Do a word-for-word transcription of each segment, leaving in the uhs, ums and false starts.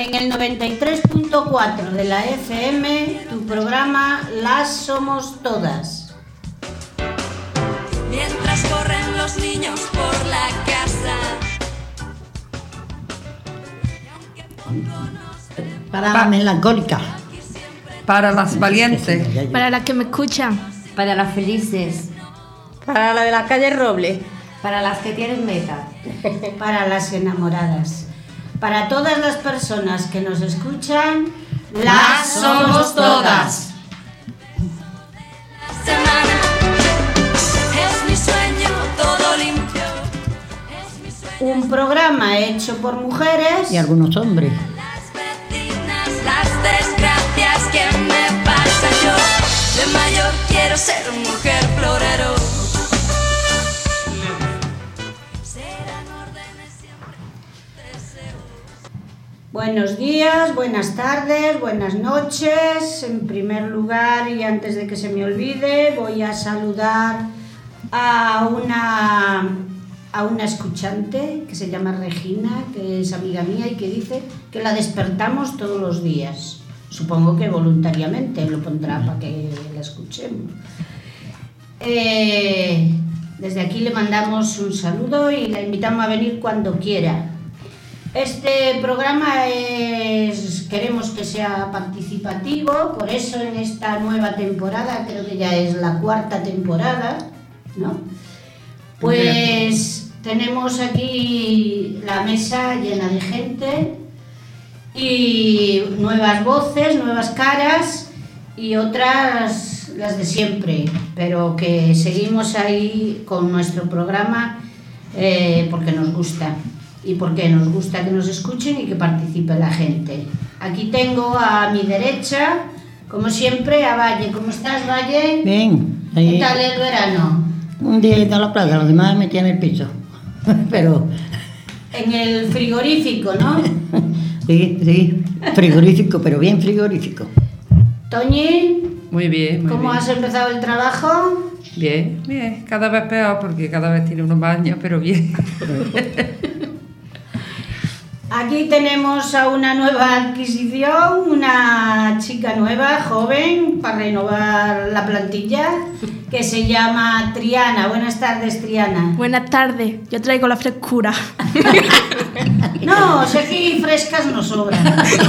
En el noventa y tres punto cuatro de la F M, tu programa Las Somos Todas. Mientras corren los niños por la casa. Para la melancólica. Para las valientes. Para las que me escuchan. Para las felices. Para la de la calle Roble. Para las que tienen meta. Para las enamoradas. Para todas las personas que nos escuchan, las somos todas. Es mi sueño todo limpio. Un programa hecho por mujeres Y algunos hombres. Las vecinas, las desgracias que me pasan yo. De mayor quiero ser mujer florero. Buenos días, buenas tardes, buenas noches. En primer lugar, y antes de que se me olvide, voy a saludar a una, a una escuchante que se llama Regina, que es amiga mía y que dice que la despertamos todos los días. Supongo que voluntariamente lo pondrá para que la escuchemos. Eh, desde aquí le mandamos un saludo y la invitamos a venir cuando quiera. Este programa es, queremos que sea participativo, por eso en esta nueva temporada, creo que ya es la cuarta temporada, ¿no? Pues tenemos aquí la mesa llena de gente y nuevas voces, nuevas caras y otras las de siempre, pero que seguimos ahí con nuestro programa eh, porque nos gusta. Y porque nos gusta que nos escuchen y que participe la gente. Aquí tengo a mi derecha, como siempre, a Valle. ¿Cómo estás, Valle? Bien. ¿Qué tal el verano? Un día a la playa, los demás me metí en el piso. Pero... En el frigorífico, ¿no? sí, sí, frigorífico, pero bien frigorífico. Toñi, Muy bien, muy ¿cómo bien. has empezado el trabajo? Bien, bien. Cada vez peor porque cada vez tiene unos más años, pero bien. Aquí tenemos a una nueva adquisición, una chica nueva, joven, para renovar la plantilla, que se llama Triana. Buenas tardes, Triana. Buenas tardes, yo traigo la frescura. No, si aquí frescas nos sobran.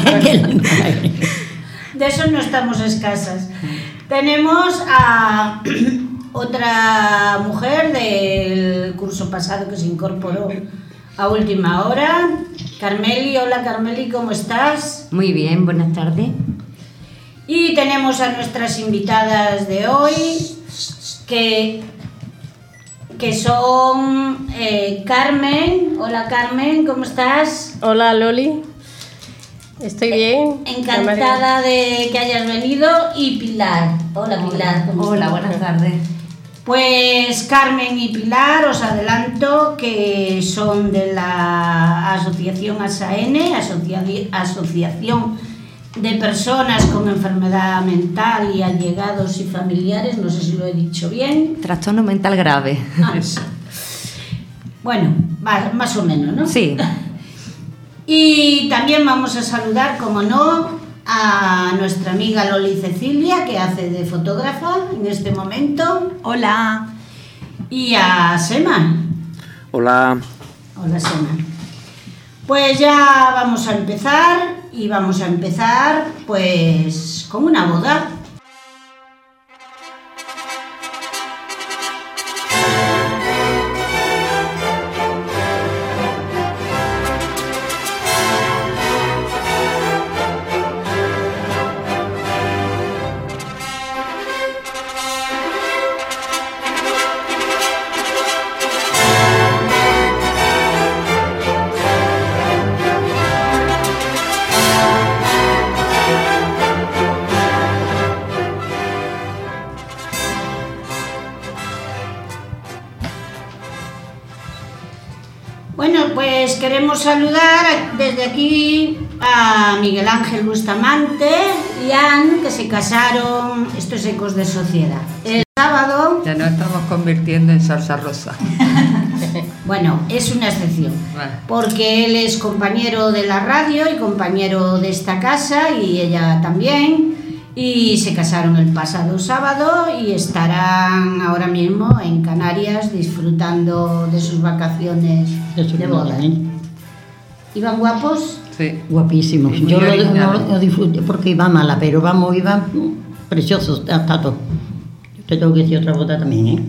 De eso no estamos escasas. Tenemos a otra mujer del curso pasado que se incorporó a última hora. Carmeli, hola Carmeli, ¿cómo estás? Muy bien, buenas tardes. Y tenemos a nuestras invitadas de hoy, que, que son eh, Carmen. Hola Carmen, ¿cómo estás? Hola Loli. Estoy bien. Encantada de que hayas venido. Y Pilar. Hola Pilar, ¿cómo Hola, estás? buenas tardes. Pues Carmen y Pilar, os adelanto que son de la asociación ASAENE, Asocia- Asociación de Personas con Enfermedad Mental y Allegados y Familiares, no sé si lo he dicho bien. Trastorno mental grave. Ah, bueno, más, más o menos, ¿no? Sí. Y también vamos a saludar, como no, a nuestra amiga Loli Cecilia, que hace de fotógrafa en este momento. Hola. Y a Sema. Hola. Hola, Sema. Pues ya vamos a empezar, y vamos a empezar pues con una boda. Bueno, pues queremos saludar desde aquí a Miguel Ángel Bustamante y Ann, que se casaron, esto es Ecos de Sociedad, el sábado. Ya nos estamos convirtiendo en salsa rosa. Bueno, es una excepción, Vale. porque él es compañero de la radio y compañero de esta casa y ella también, y se casaron el pasado sábado y estarán ahora mismo en Canarias disfrutando de sus vacaciones De su de boda. boda, ¿eh? ¿Iban guapos? Sí. Guapísimos. Y muy Yo lo, original. no lo disfruté porque iba mala, pero vamos, iban preciosos, hasta todo. Yo te tengo que decir otra boda también, ¿eh?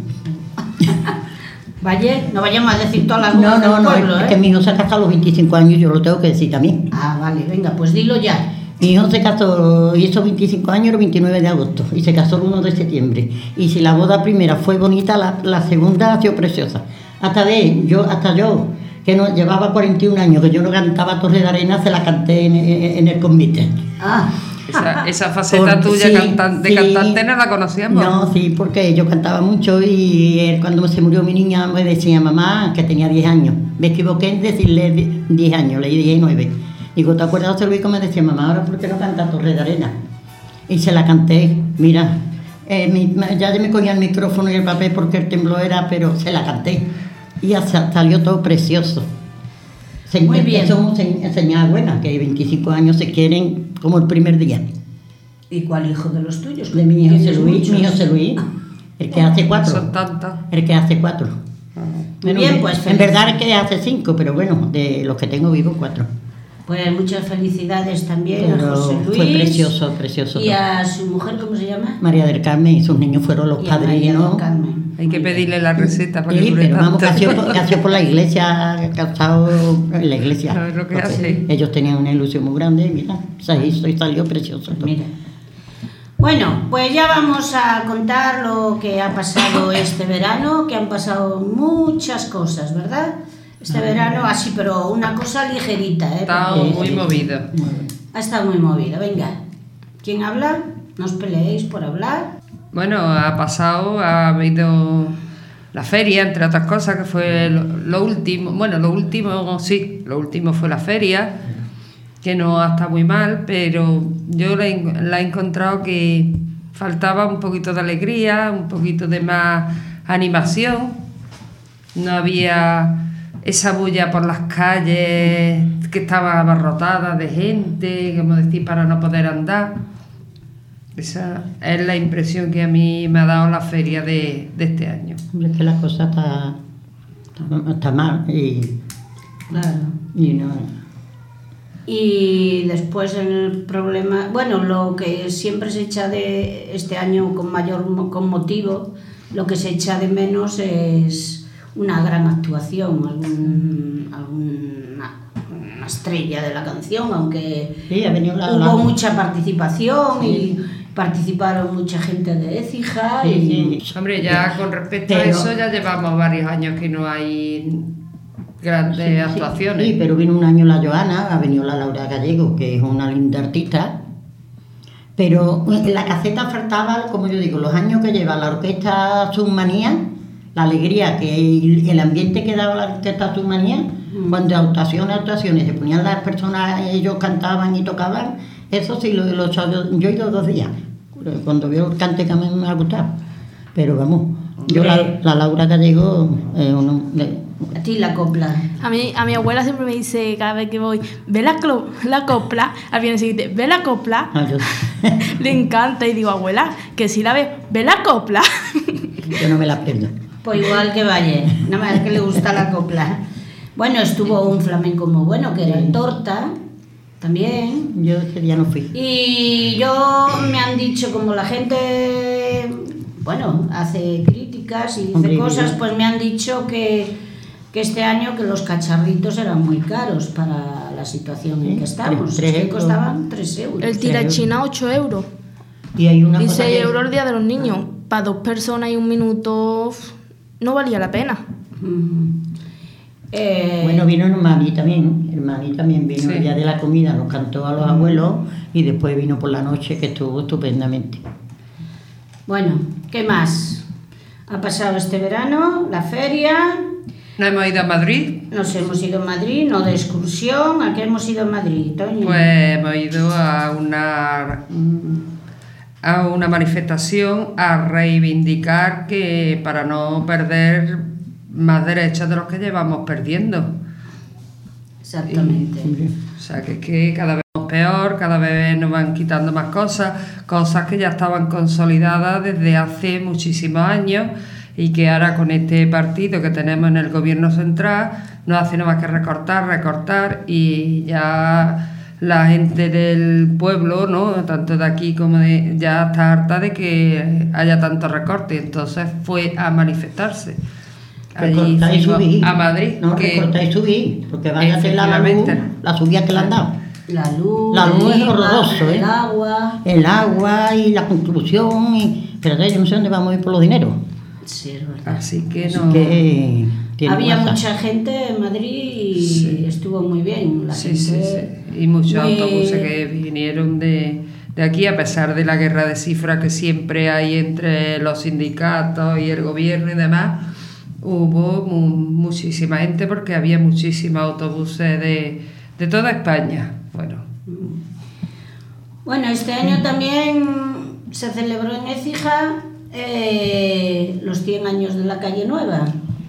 Vaya, no vayamos a decir todas las No, bodas no, del no, pueblo, es ¿eh? que mi hijo se ha casado a los veinticinco años y yo lo tengo que decir también. Ah, vale, venga, pues dilo ya. Mi hijo se casó, hizo veinticinco años el veintinueve de agosto y se casó el uno de septiembre. Y si la boda primera fue bonita, la, la segunda ha sido preciosa. Hasta ve, yo, hasta yo, que no, llevaba cuarenta y un años, que yo no cantaba Torre de Arena, se la canté en, en el convite. Ah, Esa, esa faceta Por- tuya sí, cantan- de sí. cantante no la conocíamos. No, sí, porque yo cantaba mucho y él, cuando se murió mi niña me decía, mamá, que tenía diez años. Me equivoqué en decirle diez años, le di nueve. Digo, ¿te acuerdas de Luis? Me decía, mamá, ¿ahora por qué no canta Torre de Arena? Y se la canté, mira, eh, mi- ya me cogía el micrófono y el papel porque el temblor era, pero se la canté. Y ya sa- salió todo precioso. Se, Muy bien. Eso es una señal buena, que veinticinco años se quieren como el primer día. ¿y cuál hijo de los tuyos? De mi hijo José ¿Tienes Luis, muchos? mi hijo José Luis, el que hace cuatro. Son tantas. El que hace cuatro. Muy bien, pues, en feliz. verdad el que hace cinco, pero bueno, de los que tengo vivos, cuatro. Pues muchas felicidades también Pero a José Luis. fue precioso, precioso. Y a su mujer, ¿cómo se llama? María del Carmen y sus niños fueron los Y a María del padrinos. Carmen. Hay que pedirle la receta para que Sí, dure pero vamos, tanto. nació, por- nació por la iglesia, casado en la iglesia. Claro, es lo que Porque hace. ellos tenían una ilusión muy grande, mira, se hizo y salió precioso. todo. Mira. Bueno, pues ya vamos a contar lo que ha pasado este verano, que han pasado muchas cosas, ¿verdad? Este verano así, pero una cosa ligerita, ¿eh? Está Porque muy movido. Muy bien. ha estado muy movido. Venga, ¿quién habla? No os peleéis por hablar. Bueno, ha pasado, ha habido la feria, entre otras cosas, que fue lo, lo último. Bueno, lo último, sí, lo último fue la feria, que no ha estado muy mal, pero yo la, he- la he encontrado que faltaba un poquito de alegría, un poquito de más animación. No había esa bulla por las calles que estaba abarrotada de gente, como decir, para no poder andar. Esa es la impresión que a mí me ha dado la feria de, de este año. Hombre, es que la cosa está, está, está mal y, Claro. y no. Y después el problema, bueno, lo que siempre se echa de este año con mayor mo- con motivo, lo que se echa de menos es una gran actuación, algún, alguna una estrella de la canción, aunque Sí, ha venido la. hubo la- mucha participación Sí. y participaron mucha gente de Écija. Sí, y, sí. Hombre, ya con respecto a Pero- eso ya llevamos varios años que no hay grandes Sí, sí, actuaciones. Sí, pero vino un año la Joana, ha venido la Laura Gallego, que es una linda artista. Pero en la caseta faltaba, como yo digo, los años que lleva la orquesta Submanía, la alegría, que el, el ambiente que daba la orquesta Submanía, cuando actuaciones, actuaciones, se ponían las personas, ellos cantaban y tocaban, eso sí lo, lo he hecho yo, yo he ido dos días, cuando veo el cante que a mí me ha gustado. Pero vamos, yo la, la Laura Gallego, eh, uno, de- a ti la copla. A mí, a mi abuela siempre me dice cada vez que voy, ve la, clo- la copla, al final siguiente, ve la copla, ah, yo, le encanta y digo, abuela, que si la ve, ve la copla. yo no me la pierdo. Pues igual que Valle, nada más que le gusta la copla. Bueno, estuvo un flamenco muy bueno, que era el Torta, también. Yo ese día no fui. Y yo me han dicho, como la gente, bueno, hace críticas y dice Hombre, cosas, yo- pues me han dicho que, que este año que los cacharritos eran muy caros para la situación en Sí, que estamos. tres- tres Es que euros. costaban tres euros. El tirachina ocho euros Y hay una y cosa seis que- euros el día de los niños. Para dos personas y un minuto uf, no valía la pena. Mm. Eh, Bueno, vino el mami también, el mami también vino Sí. el día de la comida, nos cantó a los abuelos y después vino por la noche, que estuvo estupendamente. Bueno, ¿qué más? Ha pasado este verano, la feria, ¿No hemos ido a Madrid? nos hemos ido a Madrid, no de excursión. ¿A qué hemos ido a Madrid, Toño? Pues hemos ido a una a una manifestación a reivindicar que para no perder más derechos de los que llevamos perdiendo. Exactamente. Y, o sea, que es que cada vez es peor, cada vez nos van quitando más cosas, cosas que ya estaban consolidadas desde hace muchísimos años y que ahora con este partido que tenemos en el gobierno central no hace nada más que recortar, recortar y ya la gente del pueblo, ¿no?, tanto de aquí como de ya está harta de que haya tanto recorte, entonces fue a manifestarse. Allí Recortar y subir. a Madrid. No, que recortar y subir, porque vaya a ser la luz, efectivamente. la subida que le han dado. La luz, La luz el es clima, horroroso, ¿eh? el agua. El agua y la construcción, y... pero yo no sé dónde vamos a ir por los dineros. Sí, es verdad. Así que Así no. que tiene Había fuerza. mucha gente en Madrid y Sí. estuvo muy bien. La Sí, sí, gente sí. Y muchos muy- autobuses que vinieron de, de aquí, a pesar de la guerra de cifras que siempre hay entre los sindicatos y el gobierno y demás, hubo mu- muchísima gente porque había muchísimos autobuses de, de toda España. Bueno, Bueno, este año también se celebró en Écija eh, los cien años de la calle Nueva.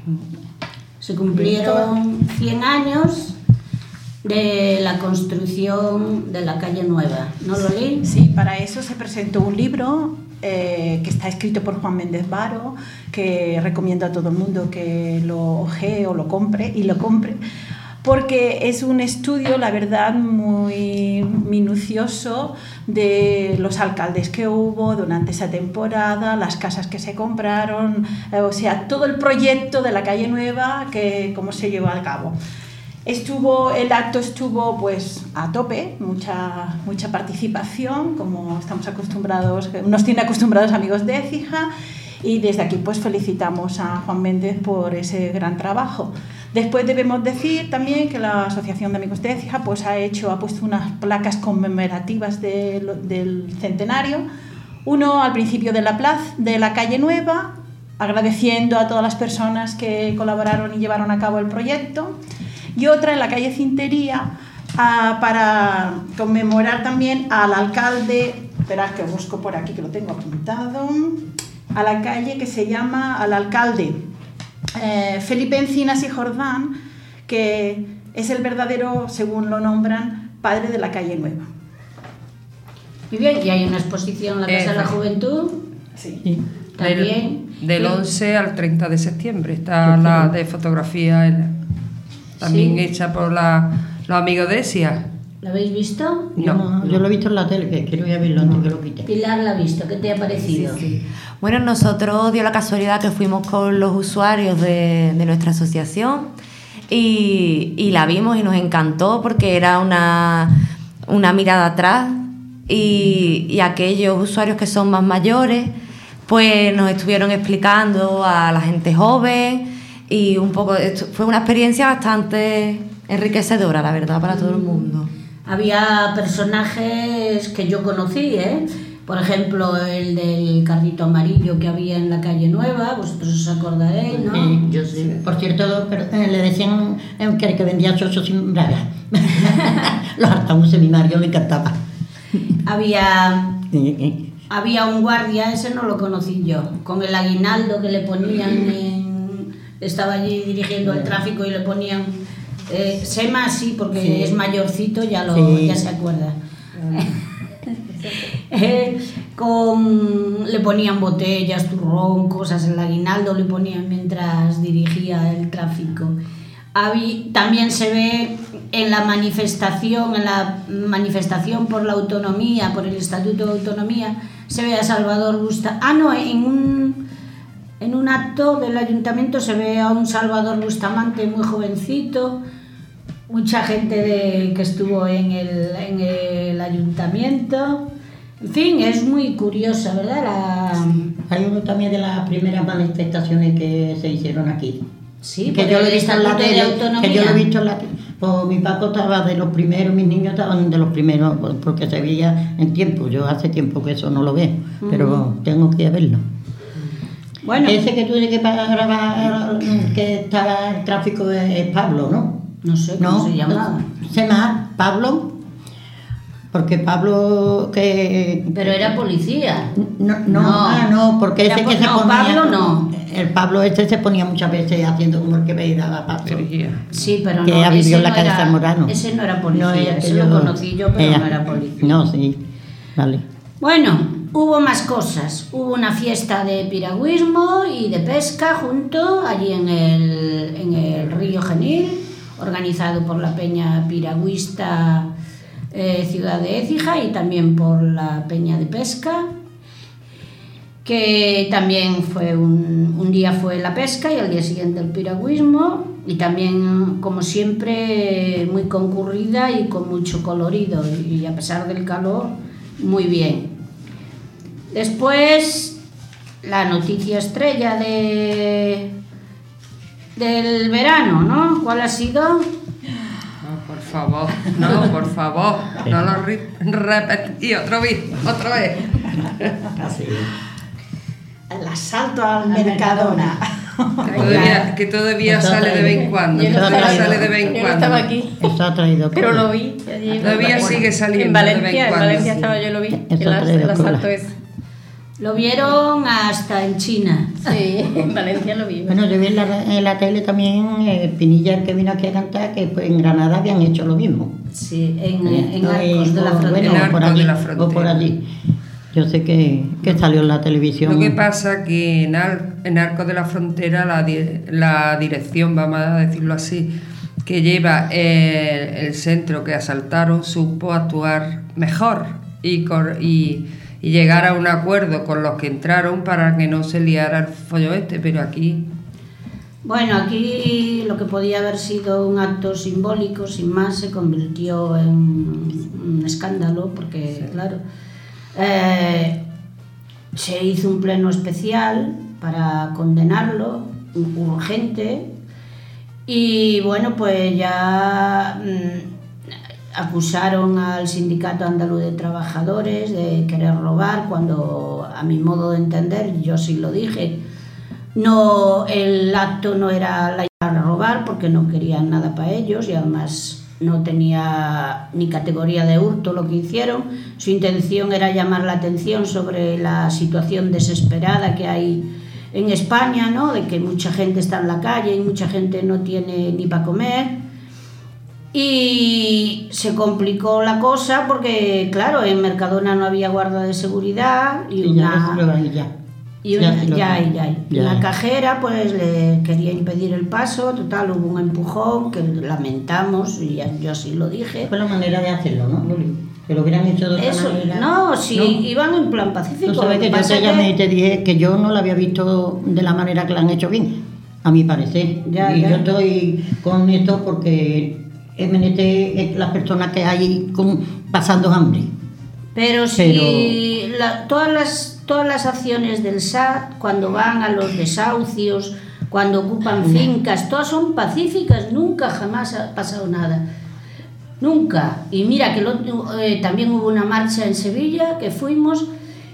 Se cumplieron cien años de la construcción de la calle Nueva. ¿No lo leí? Sí, para eso se presentó un libro eh, que está escrito por Juan Méndez Varo, que recomiendo a todo el mundo que lo ojee o lo compre y lo compre, porque es un estudio, la verdad, muy minucioso de los alcaldes que hubo durante esa temporada, las casas que se compraron, eh, o sea, todo el proyecto de la calle Nueva, que cómo se llevó a cabo. Estuvo, el acto estuvo pues a tope, mucha, mucha participación, como estamos acostumbrados, nos tiene acostumbrados amigos de Écija, y desde aquí pues felicitamos a Juan Méndez por ese gran trabajo. Después debemos decir también que la Asociación de Amigos de Écija pues ha hecho, ha puesto unas placas conmemorativas de, del centenario, uno al principio de la plaza, de la calle Nueva, agradeciendo a todas las personas que colaboraron y llevaron a cabo el proyecto, y otra en la calle Cintería uh, para conmemorar también al alcalde, esperad que busco por aquí que lo tengo apuntado, a la calle que se llama, al alcalde eh, Felipe Encinas y Jordán, que es el verdadero, según lo nombran, padre de la calle Nueva. Muy bien, y hay una exposición en la Casa de la Juventud. Sí. Sí. También. del, del Sí. once al treinta de septiembre está la de fotografía en- también Sí. hecha por la, los amigos de ESIA. ¿La habéis visto? Yo, no, yo lo he visto en la tele, que quiero ir a verlo antes que lo quite. Pilar la ha visto, ¿qué te ha parecido? Bueno, nosotros dio la casualidad que fuimos con los usuarios de, de nuestra asociación y, y la vimos y nos encantó porque era una, una mirada atrás y, y aquellos usuarios que son más mayores pues nos estuvieron explicando a la gente joven y un poco, esto fue una experiencia bastante enriquecedora, la verdad, para todo el mundo. Había personajes que yo conocí, ¿eh? Por ejemplo, el del carrito amarillo que había en la calle Nueva, vosotros os acordaréis, ¿no? Sí, yo sé. Por cierto, pero, eh, le decían eh, que, que vendía chochos sin bragas. Los hartamuses, mi marido le encantaba. Había, Sí, sí. había un guardia, ese no lo conocí yo, con el aguinaldo que le ponían en... Estaba allí dirigiendo el tráfico y le ponían... Eh, Sema sí, porque Sí. es mayorcito, ya, lo, Sí. ya se acuerda. Eh, con, le ponían botellas, turrón, cosas, el aguinaldo le ponían mientras dirigía el tráfico. Habí- también se ve en la manifestación, en la manifestación por la autonomía, por el Estatuto de Autonomía, se ve a Salvador Bustamante. Ah, no, en un, en un acto del ayuntamiento se ve a un Salvador Bustamante muy jovencito, mucha gente de, que estuvo en el, en el ayuntamiento. En fin, es muy curiosa, ¿verdad? La... Hay uno también de las primeras manifestaciones que se hicieron aquí. Sí, que por yo lo el he visto en la Estatuto de tele, Autonomía. que yo lo he visto en la tele. Pues mi papá estaba de los primeros, mis niños estaban de los primeros, pues, porque se veía en tiempo. Yo hace tiempo que eso no lo veo, pero tengo que ir a verlo. Bueno, Ese que tú dices que para grabar, que está el tráfico es, es Pablo, ¿no? no sé cómo No, se llamaba. se llama Pablo, porque Pablo que... Pero era policía. No, no, No. ah, no, porque Era ese por- que se no, ponía... Pablo no. el Pablo este se ponía muchas veces haciendo como el que me daba paso. Dirigía. Sí, pero Que no, ella vivió ese en la no calle era- Zamorano. Ese no era policía, No, ella, ese que lo yo- conocí yo, pero ella- no era policía. No, sí, vale. Bueno, hubo más cosas. Hubo una fiesta de piragüismo y de pesca junto allí en el, en el río Genil, organizado por la Peña Piragüista eh, Ciudad de Écija y también por la Peña de Pesca, que también fue un, un día fue la pesca y al día siguiente el piragüismo, y también, como siempre, muy concurrida y con mucho colorido, y a pesar del calor, muy bien. Después, la noticia estrella de, del verano, ¿no? ¿Cuál ha sido? No, por favor, no, por favor, no lo re- repetí otra vez, otra vez. Así. El asalto al Mercadona. Que todavía, que todavía Eso sale de vez en traído. cuando, Yo no todavía estaba- sale de vez en Yo no cuando. estaba aquí, Eso ha traído pero cola. lo vi. allí en- Todavía sigue saliendo En de vez en Valencia, en cuando. Valencia estaba yo, lo vi. Eso El, ha as- traído el cola. asalto ese. Lo vieron hasta en China. Sí, en Valencia lo vi. Bueno, yo vi en la, en la tele también eh, Pinilla, el que vino aquí a cantar, que pues, en Granada habían hecho lo mismo. Sí, en, en No, Arcos de la o- Frontera. bueno, En o por Arcos allí, de la o por Frontera. allí. Yo sé que, que salió en la televisión. Lo que pasa que en, Ar- en Arcos de la Frontera la, di- la dirección, vamos a decirlo así, que lleva eh, el centro que asaltaron, supo actuar mejor y, cor- y, y llegar a un acuerdo con los que entraron para que no se liara el follo este, pero aquí Bueno, aquí lo que podía haber sido un acto simbólico, sin más, se convirtió en un escándalo, porque, claro, eh, se hizo un pleno especial para condenarlo, urgente, y bueno, pues ya mm, acusaron al Sindicato Andaluz de Trabajadores de querer robar, cuando, a mi modo de entender, yo sí lo dije, no, el acto no era la idea de robar porque no querían nada para ellos y además no tenía ni categoría de hurto lo que hicieron. Su intención era llamar la atención sobre la situación desesperada que hay en España, ¿no? De que mucha gente está en la calle y mucha gente no tiene ni para comer. Y se complicó la cosa porque, claro, en Mercadona no había guarda de seguridad y Y ya una... se lo dan, ya. Y Ya una, se lo ya, dan. ya, y Ya. una cajera pues le quería impedir el paso, total, hubo un empujón que lamentamos, y ya- yo así lo dije. Fue la manera de hacerlo, ¿no, Luli? Que lo hubieran hecho de otra Eso, manera. no, si ¿No? iban en plan pacífico. Tú sabes lo que yo pasa te llamé y que- te dije que yo no la había visto de la manera que la han hecho bien, a mi parecer. Ya, y ya. yo estoy con esto porque M N T es las personas que hay con, pasando hambre. Pero si la- todas, las, todas las acciones del S A T, cuando van a los desahucios, cuando ocupan fincas, todas son pacíficas, nunca jamás ha pasado nada. Nunca. Y mira que lo- eh, también hubo una marcha en Sevilla que fuimos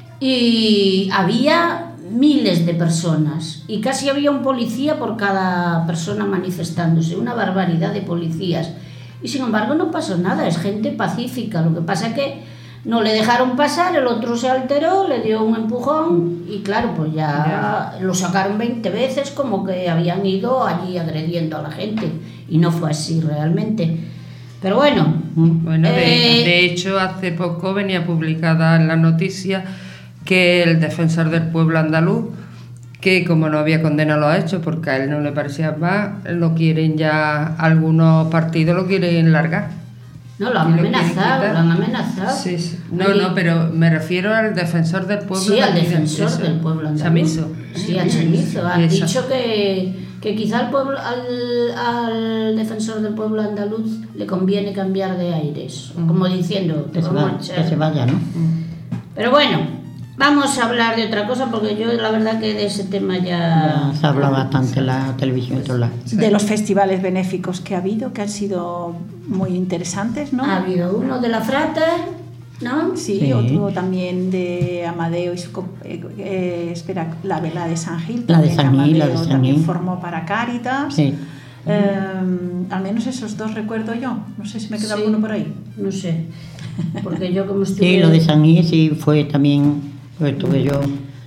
y había miles de personas y casi había un policía por cada persona manifestándose, una barbaridad de policías. Y sin embargo no pasó nada, es gente pacífica. Lo que pasa es que no le dejaron pasar, el otro se alteró, le dio un empujón y claro, pues ya lo sacaron veinte veces como que habían ido allí agrediendo a la gente y no fue así realmente. Pero bueno, Bueno, de, Eh, de hecho, hace poco venía publicada en la noticia que el defensor del pueblo andaluz, que como no había condenado los hechos porque a él no le parecía más, lo quieren ya, algunos partidos lo quieren largar. no, lo han Y lo quieren amenazado, quitar. lo han amenazado. Sí, sí. No, Oye, no, pero me refiero al defensor del pueblo. Sí, al de aquí de- defensor eso, del pueblo andaluz. Chamizo. Sí, a Chamizo. Han Esa. dicho que, que quizá al, pueblo, al, al defensor del pueblo andaluz le conviene cambiar de aires, como diciendo, te Que se, vamos a va- echar. que se vaya, ¿no? Pero bueno, vamos a hablar de otra cosa porque yo la verdad que de ese tema ya... Ya se habla bastante en la televisión y todos lados. De los festivales benéficos que ha habido, que han sido muy interesantes, ¿no? Ha habido uno de la Frater, ¿no? Sí, Sí. otro también de Amadeo y su... co- eh, eh, espera, la vela de San Gil. La de también, San Gil, la de Amadeo San también Gil. formó para Cáritas. Sí. Eh, al menos esos dos recuerdo yo. No sé si me queda Sí. alguno por ahí. No sé, porque yo como estuve... Sí, lo de San Gil sí fue también, pues estuve yo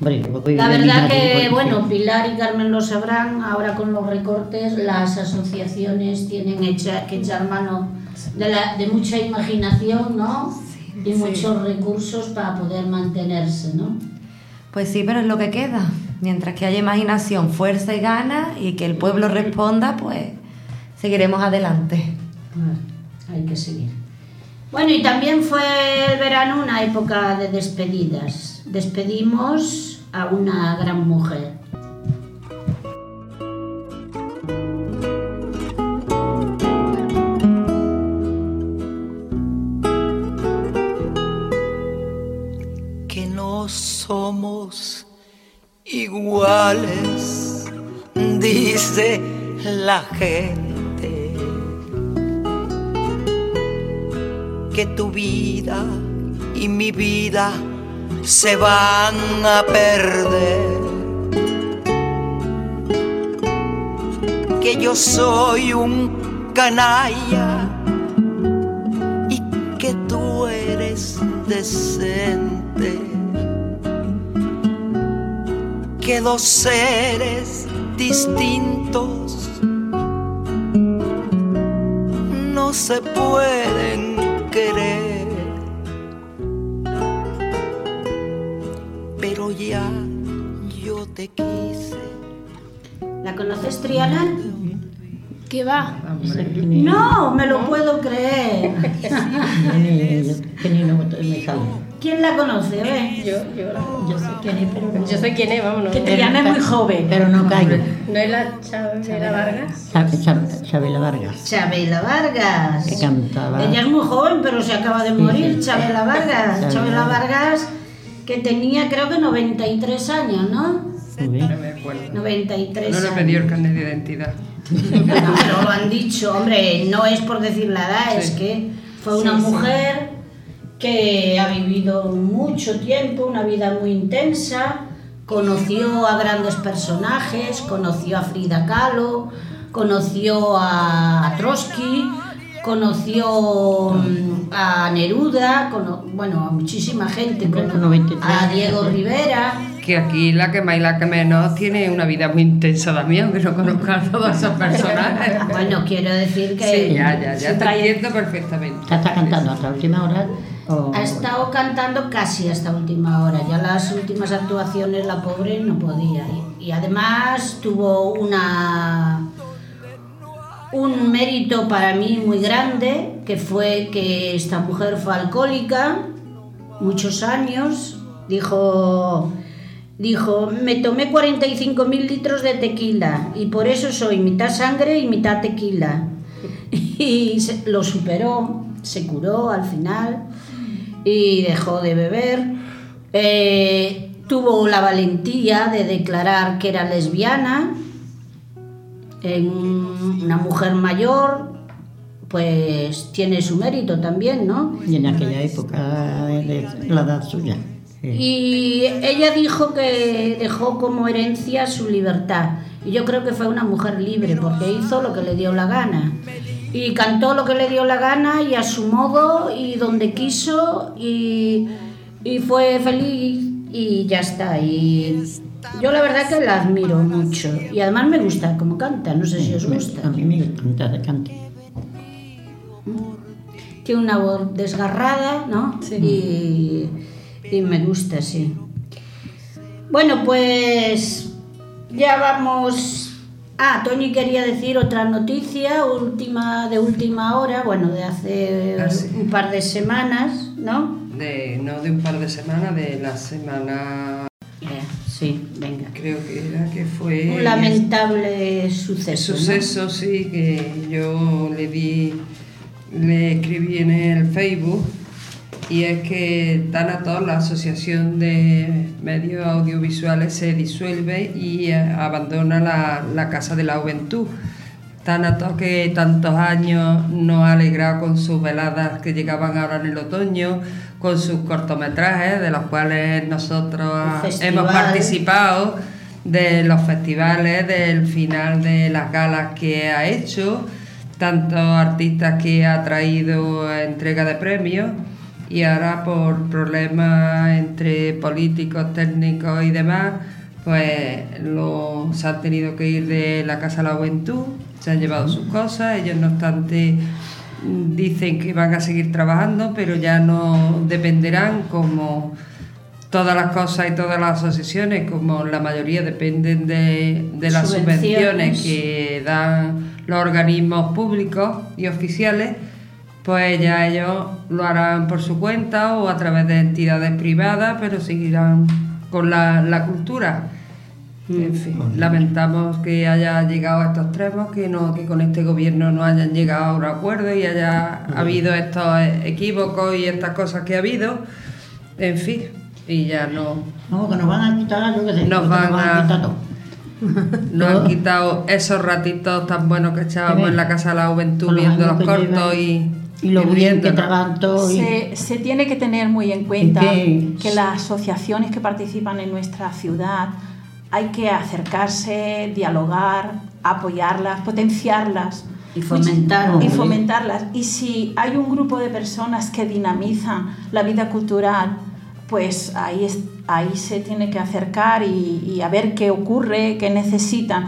Hombre, yo voy La a verdad venir que, allí, bueno, porque- Pilar y Carmen lo sabrán, ahora con los recortes las asociaciones tienen hecha, que echar mano de, la, de mucha imaginación, ¿no? Y muchos recursos para poder mantenerse, ¿no? Pues sí, pero es lo que queda. Mientras que haya imaginación, fuerza y ganas y que el pueblo responda, pues seguiremos adelante. Bueno, hay que seguir. Bueno, y también fue el verano una época de despedidas. Despedimos a una gran mujer. Que no somos iguales, dice la gente, que tu vida y mi vida se van a perder, que yo soy un canalla y que tú eres decente, que dos seres distintos no se pueden querer, pero ya yo te quise. ¿La conoces, Triana? ¿Qué va? No, me lo puedo creer. Que ni no me sale. ¿Quién la conoce? A ver. Yo, yo, Yo sé quién es, pero no. yo soy quien es, vámonos. Que Triana es muy joven. Pero no caigo. ¿No es la Chabela Vargas? Chab- Chab- Chabela Vargas, Chabela Vargas. que cantaba. Ella es muy joven, pero se acaba de morir. sí. Chabela Vargas. Chabela Chabela Vargas. Vargas, que tenía creo que noventa y tres años, ¿no? Muy No bien. me acuerdo. noventa y tres No le años. pedí el carnet de identidad. No, pero lo han dicho, hombre, no es por decir la edad, es Sí. que fue una Sí, sí. mujer que ha vivido mucho tiempo, una vida muy intensa, conoció a grandes personajes, conoció a Frida Kahlo, conoció a, a Trotsky, conoció mm, a Neruda, cono- bueno, a muchísima gente, Hombre, cono- con noventa y tres a años. Diego Rivera. Que aquí la que más y la que menos tiene una vida muy intensa también, aunque no conozca a todos esos personajes. Bueno, quiero decir que Sí, ya, ya, ya su te traye- entiendo perfectamente. ¿Ya está cantando hasta última hora? O... Ha estado cantando casi hasta última hora, ya las últimas actuaciones la pobre no podía. Y, y además tuvo una un mérito para mí muy grande, que fue que esta mujer fue alcohólica muchos años, dijo, dijo me tomé cuarenta y cinco mil litros de tequila y por eso soy mitad sangre y mitad tequila. Y se- lo superó, se curó al final y dejó de beber. Eh, tuvo la valentía de declarar que era lesbiana. En una mujer mayor, pues tiene su mérito también, ¿no? Y en aquella época de la edad suya. Sí. Y ella dijo que dejó como herencia su libertad. Y yo creo que fue una mujer libre porque hizo lo que le dio la gana. Y cantó lo que le dio la gana y a su modo y donde quiso y, y fue feliz y ya está. Y yo la verdad que la admiro mucho. Y además me gusta cómo canta, no sé si os Me- gusta. A mí me encanta de cante. Tiene una voz desgarrada, ¿no? Y, y me gusta, sí. Bueno, pues ya vamos. Ah, Tony quería decir otra noticia última de última hora, bueno, de hace Ah, sí. un par de semanas, ¿no? De, no de un par de semanas, de la semana, Eh, sí, venga. creo que era que fue... Un lamentable suceso. ¿no? Suceso, sí, que yo le di, le escribí en el Facebook, y es que Thanatos, la Asociación de Medios Audiovisuales, se disuelve y eh, abandona la, la Casa de la Juventud. Thanatos, que tantos años nos ha alegrado con sus veladas que llegaban ahora en el otoño, con sus cortometrajes, de los cuales nosotros El festival. hemos participado, de los festivales, del final de las galas que ha hecho, tantos artistas que ha traído a entrega de premios, y ahora por problemas entre políticos, técnicos y demás, pues lo, se han tenido que ir de la Casa de la Juventud, se han llevado sus cosas, ellos no obstante dicen que van a seguir trabajando, pero ya no dependerán como todas las cosas y todas las asociaciones, como la mayoría dependen de, de las subvenciones. subvenciones que dan los organismos públicos y oficiales, pues ya ellos lo harán por su cuenta o a través de entidades privadas, pero seguirán con la, la cultura. En fin, lamentamos que haya llegado a estos extremos, que no, que con este gobierno no hayan llegado a un acuerdo y haya habido estos equívocos y estas cosas que ha habido. En fin, y ya no. No, que nos van a quitar, yo que sé, nos van, nos van a quitar todo. Nos han quitado esos ratitos tan buenos que echábamos en la Casa de la Juventud viendo los cortos y. Y lo bien que trabajan todos. Se, se tiene que tener muy en cuenta que, que las asociaciones que participan en nuestra ciudad hay que acercarse, dialogar, apoyarlas, potenciarlas. Y fomentarlas. Y fomentarlas. Y si hay un grupo de personas que dinamizan la vida cultural, pues ahí, es, ahí se tiene que acercar y, y a ver qué ocurre, qué necesitan.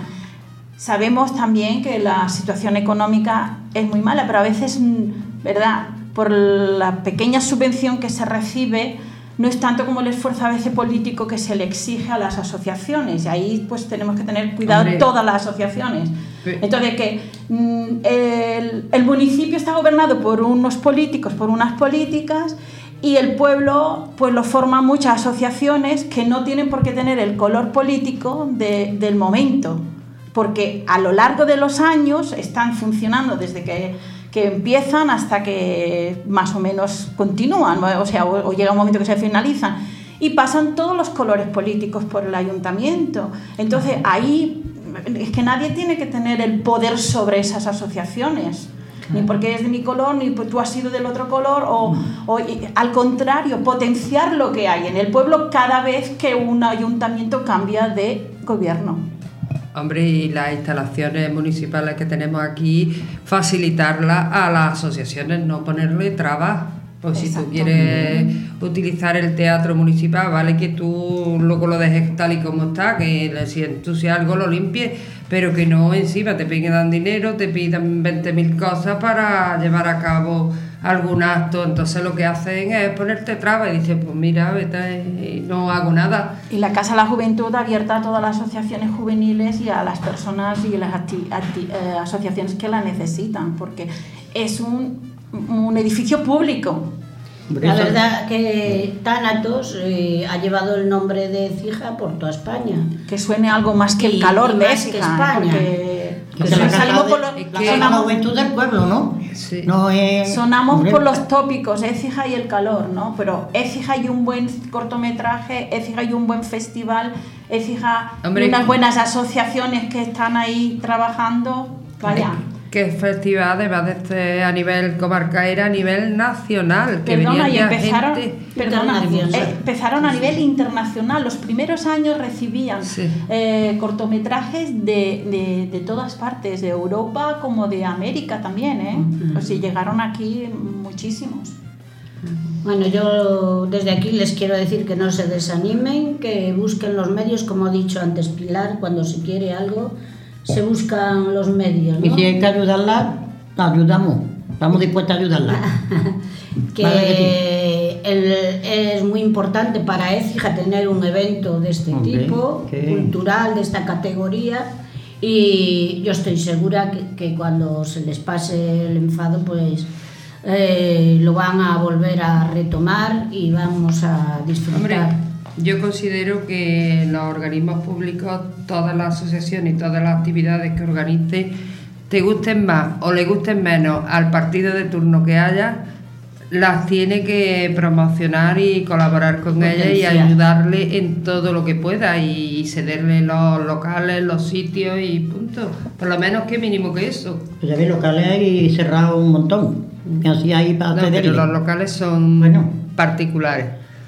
Sabemos también que la situación económica es muy mala, pero a veces, ¿verdad?, por la pequeña subvención que se recibe, no es tanto como el esfuerzo a veces político que se le exige a las asociaciones. Y ahí pues tenemos que tener cuidado. Hombre. Todas las asociaciones. Entonces, que mm, el, el municipio está gobernado por unos políticos, por unas políticas, y el pueblo pues lo forman muchas asociaciones que no tienen por qué tener el color político de, del momento, porque a lo largo de los años están funcionando desde que, que empiezan hasta que más o menos continúan, o sea, o, o llega un momento que se finalizan, y pasan todos los colores políticos por el ayuntamiento. Entonces ahí es que nadie tiene que tener el poder sobre esas asociaciones, ni porque es de mi color, ni tú has sido del otro color, o, o al contrario, potenciar lo que hay en el pueblo cada vez que un ayuntamiento cambia de gobierno. Hombre, y las instalaciones municipales que tenemos aquí, facilitarlas a las asociaciones, no ponerle trabas. Pues si tú quieres utilizar el teatro municipal, vale que tú luego lo dejes tal y como está, que si tú si algo lo limpies, pero que no encima te pidan dinero, te pidan veinte mil cosas para llevar a cabo algún acto. Entonces lo que hacen es ponerte trabas y dices, pues mira, vete y no hago nada. Y la Casa de la Juventud abierta a todas las asociaciones juveniles y a las personas y las acti- acti- eh, asociaciones que la necesitan, porque es un un edificio público. La verdad que Tánatos eh, ha llevado el nombre de Écija por toda España. Que suene algo más que el y, calor y de más que España. Que que se salimos por los, que sonamos, la juventud del pueblo, ¿no? Sí. No es, sonamos hombre, por los tópicos, Écija y el calor, ¿no? Pero Écija y un buen cortometraje, Écija y un buen festival, Écija y unas buenas asociaciones que están ahí trabajando, vaya. Que el festival, además de este a nivel comarcal, era a nivel nacional. Que Perdona, y venía empezaron, gente perdona, eh, empezaron a nivel internacional. Los primeros años recibían sí. eh, cortometrajes de, de, de todas partes, de Europa como de América también, ¿eh? Uh-huh. O sea, llegaron aquí muchísimos. Bueno, yo desde aquí les quiero decir que no se desanimen, que busquen los medios, como ha dicho antes Pilar, cuando se quiere algo, se buscan los medios, ¿no? Y si hay que ayudarla, la ayudamos. Estamos dispuestos a ayudarla. que vale, que el, es muy importante para Écija tener un evento de este Hombre, tipo, ¿qué? cultural, de esta categoría, y yo estoy segura que, que cuando se les pase el enfado, pues eh, lo van a volver a retomar y vamos a disfrutar. Hombre, yo considero que los organismos públicos, todas las asociaciones y todas las actividades que organicen, te gusten más o le gusten menos al partido de turno que haya, las tiene que promocionar y colaborar con ellas y ayudarle en todo lo que pueda y cederle los locales, los sitios y punto. Por lo menos que mínimo que eso. Pues ya ves, locales hay cerrado un montón. Y así hay para no, pero los locales son bueno. particulares.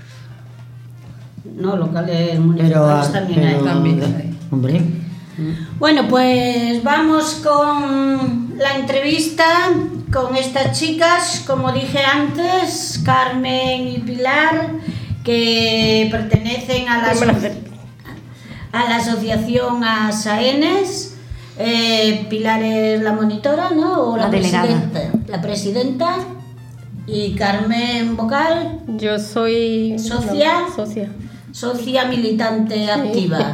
No, locales municipales pero, también pero, hay. También hay. Hombre. Bueno, pues vamos con la entrevista con estas chicas, como dije antes, Carmen y Pilar, que pertenecen a la, a la asociación Asaenes. Eh, Pilar es la monitora, ¿no? O la, La delegada. presidenta. La presidenta. Y Carmen Vocal, Yo soy... ¿Socia? no, socia. socia militante activa.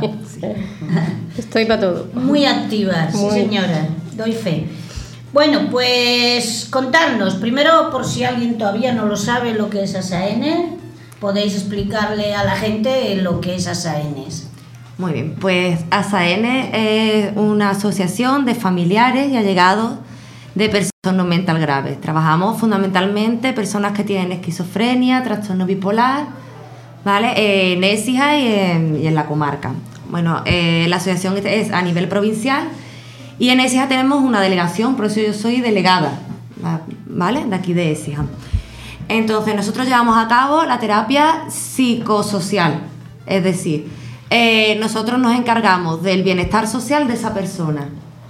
Estoy para todo. Muy activa, sí Muy. señora, doy fe. Bueno, pues contarnos, primero por si alguien todavía no lo sabe lo que es Asaenes, podéis explicarle a la gente lo que es Asaenes. Muy bien, pues Asaenes es una asociación de familiares y allegados de personas mental graves. Trabajamos fundamentalmente personas que tienen esquizofrenia, trastorno bipolar, ¿vale? En Écija y en, y en la comarca. Bueno, eh, la asociación es a nivel provincial y en Écija tenemos una delegación, por eso yo soy delegada, ¿vale? De aquí de Écija. Entonces nosotros llevamos a cabo la terapia psicosocial, es decir, eh, nosotros nos encargamos del bienestar social de esa persona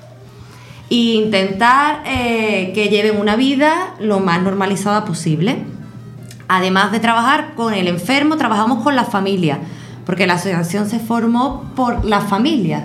e intentar eh, que lleven una vida lo más normalizada posible. Además de trabajar con el enfermo, trabajamos con la familia, porque la asociación se formó por la familia.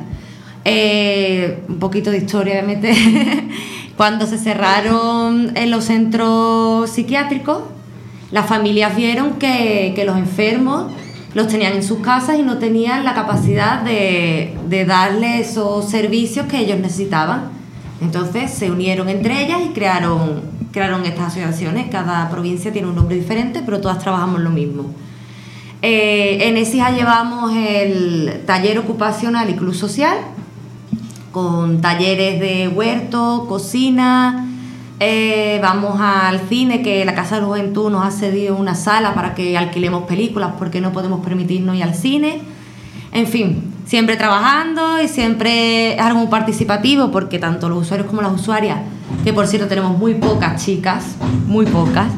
Eh, un poquito de historia, obviamente. Cuando se cerraron en los centros psiquiátricos, las familias vieron que, que los enfermos los tenían en sus casas y no tenían la capacidad de, de darle esos servicios que ellos necesitaban. Entonces se unieron entre ellas y crearon, crearon estas asociaciones. Cada provincia tiene un nombre diferente, pero todas trabajamos lo mismo. Eh, en Écija llevamos el taller ocupacional y club social, con talleres de huerto, cocina. Eh, vamos al cine, que la Casa de la Juventud nos ha cedido una sala para que alquilemos películas porque no podemos permitirnos ir al cine. En fin, siempre trabajando y siempre es algo muy participativo, porque tanto los usuarios como las usuarias, que por cierto tenemos muy pocas chicas, muy pocas,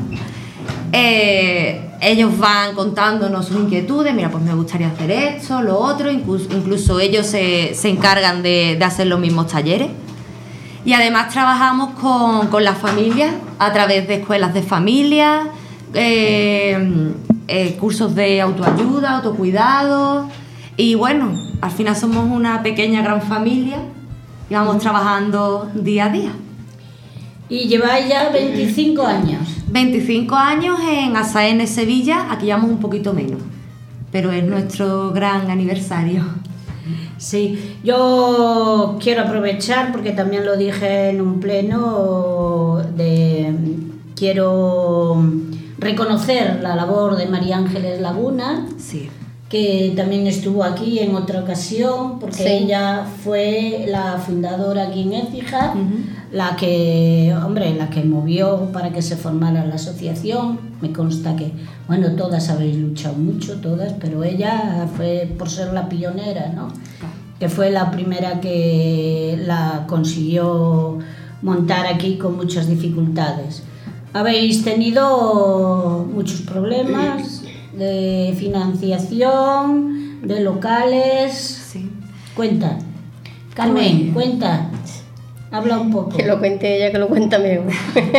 eh, ellos van contándonos sus inquietudes. Mira, pues me gustaría hacer esto, lo otro, incluso, incluso ellos se, se encargan de, de hacer los mismos talleres. Y además trabajamos con, con las familias a través de escuelas de familia, eh, eh, cursos de autoayuda, autocuidado. Y bueno, al final somos una pequeña gran familia y vamos trabajando día a día. Y lleváis ya veinticinco años. veinticinco años en Asaenes Sevilla, aquí llevamos un poquito menos, pero es nuestro gran aniversario. Sí, yo quiero aprovechar, porque también lo dije en un pleno, de quiero reconocer la labor de María Ángeles Laguna, Sí. que también estuvo aquí en otra ocasión, porque Sí. ella fue la fundadora aquí en Écija, Ujú. la que, hombre, la que movió para que se formara la asociación. Me consta que, bueno, todas habéis luchado mucho, todas, pero ella fue por ser la pionera, ¿no? Que fue la primera que la consiguió montar aquí con muchas dificultades. Habéis tenido muchos problemas de financiación, de locales. Sí. Cuenta, Carmen, cuenta, habla un poco. Que lo cuente ella, que lo cuenta mejor.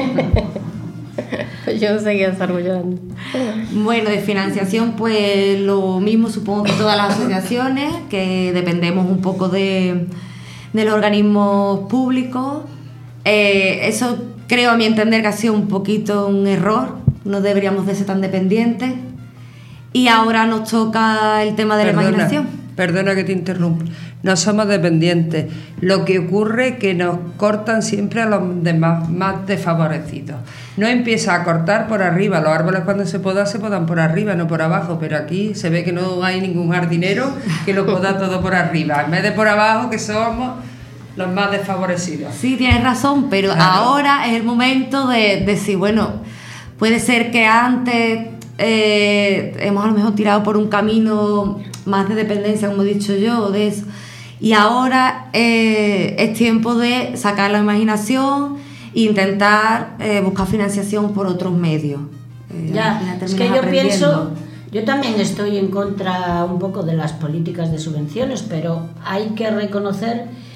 Pues yo no sé qué desarrollando. Bueno, de financiación, pues lo mismo supongo que todas las asociaciones, que dependemos un poco de, de los organismos públicos. Eh, eso creo, a mi entender, que ha sido un poquito un error, no deberíamos de ser tan dependientes. Y ahora nos toca el tema de la imaginación. Perdona que te interrumpa. No somos dependientes. Lo que ocurre es que nos cortan siempre a los demás más desfavorecidos. No empieza a cortar por arriba. Los árboles, cuando se podan, se podan por arriba, no por abajo. Pero aquí se ve que no hay ningún jardinero que lo poda todo por arriba. En vez de por abajo, que somos los más desfavorecidos. Sí, tienes razón, pero Claro. ahora es el momento de, de decir, bueno, puede ser que antes eh, hemos a lo mejor tirado por un camino más de dependencia, como he dicho yo, de eso. Y ahora eh, es tiempo de sacar la imaginación e intentar eh, buscar financiación por otros medios. Eh, al Ya, final es terminas que yo aprendiendo. pienso, yo también estoy en contra un poco de las políticas de subvenciones, pero hay que reconocer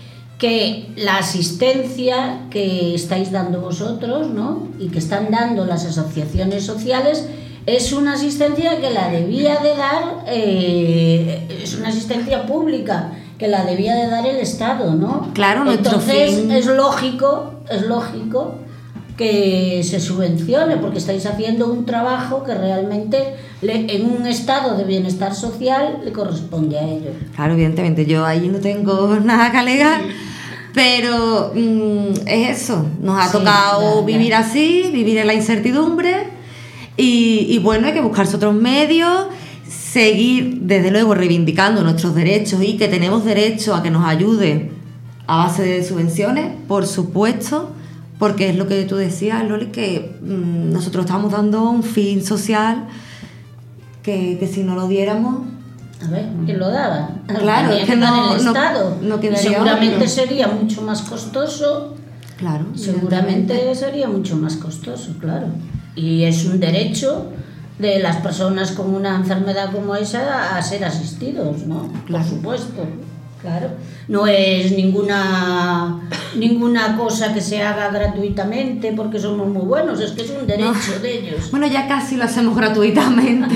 que la asistencia que estáis dando vosotros, ¿no?, y que están dando las asociaciones sociales, es una asistencia que la debía de dar, eh, es una asistencia pública que la debía de dar el Estado, ¿no? Claro, nuestro Entonces fin- es lógico, es lógico que se subvencione, porque estáis haciendo un trabajo que realmente le- en un estado de bienestar social le corresponde a ellos. Claro, evidentemente, yo ahí no tengo nada que alegar, pero mm, es eso, nos ha Sí, tocado ya, ya. vivir así, vivir en la incertidumbre y, y bueno, hay que buscarse otros medios, seguir desde luego reivindicando nuestros derechos y que tenemos derecho a que nos ayude a base de subvenciones, por supuesto, porque es lo que tú decías, Loli, que mm, nosotros estamos dando un fin social que, que si no lo diéramos... A ver, ¿quién lo daba? Claro, Tenía es que dar no- el no- Estado. no Y quedaría seguramente otro. sería mucho más costoso. Claro, Seguramente sería mucho más costoso, claro. Y es un derecho de las personas con una enfermedad como esa a ser asistidos, ¿no? Claro. Por supuesto, claro. No es ninguna ninguna cosa que se haga gratuitamente porque somos muy buenos, es que es un derecho de ellos. Bueno, ya casi lo hacemos gratuitamente.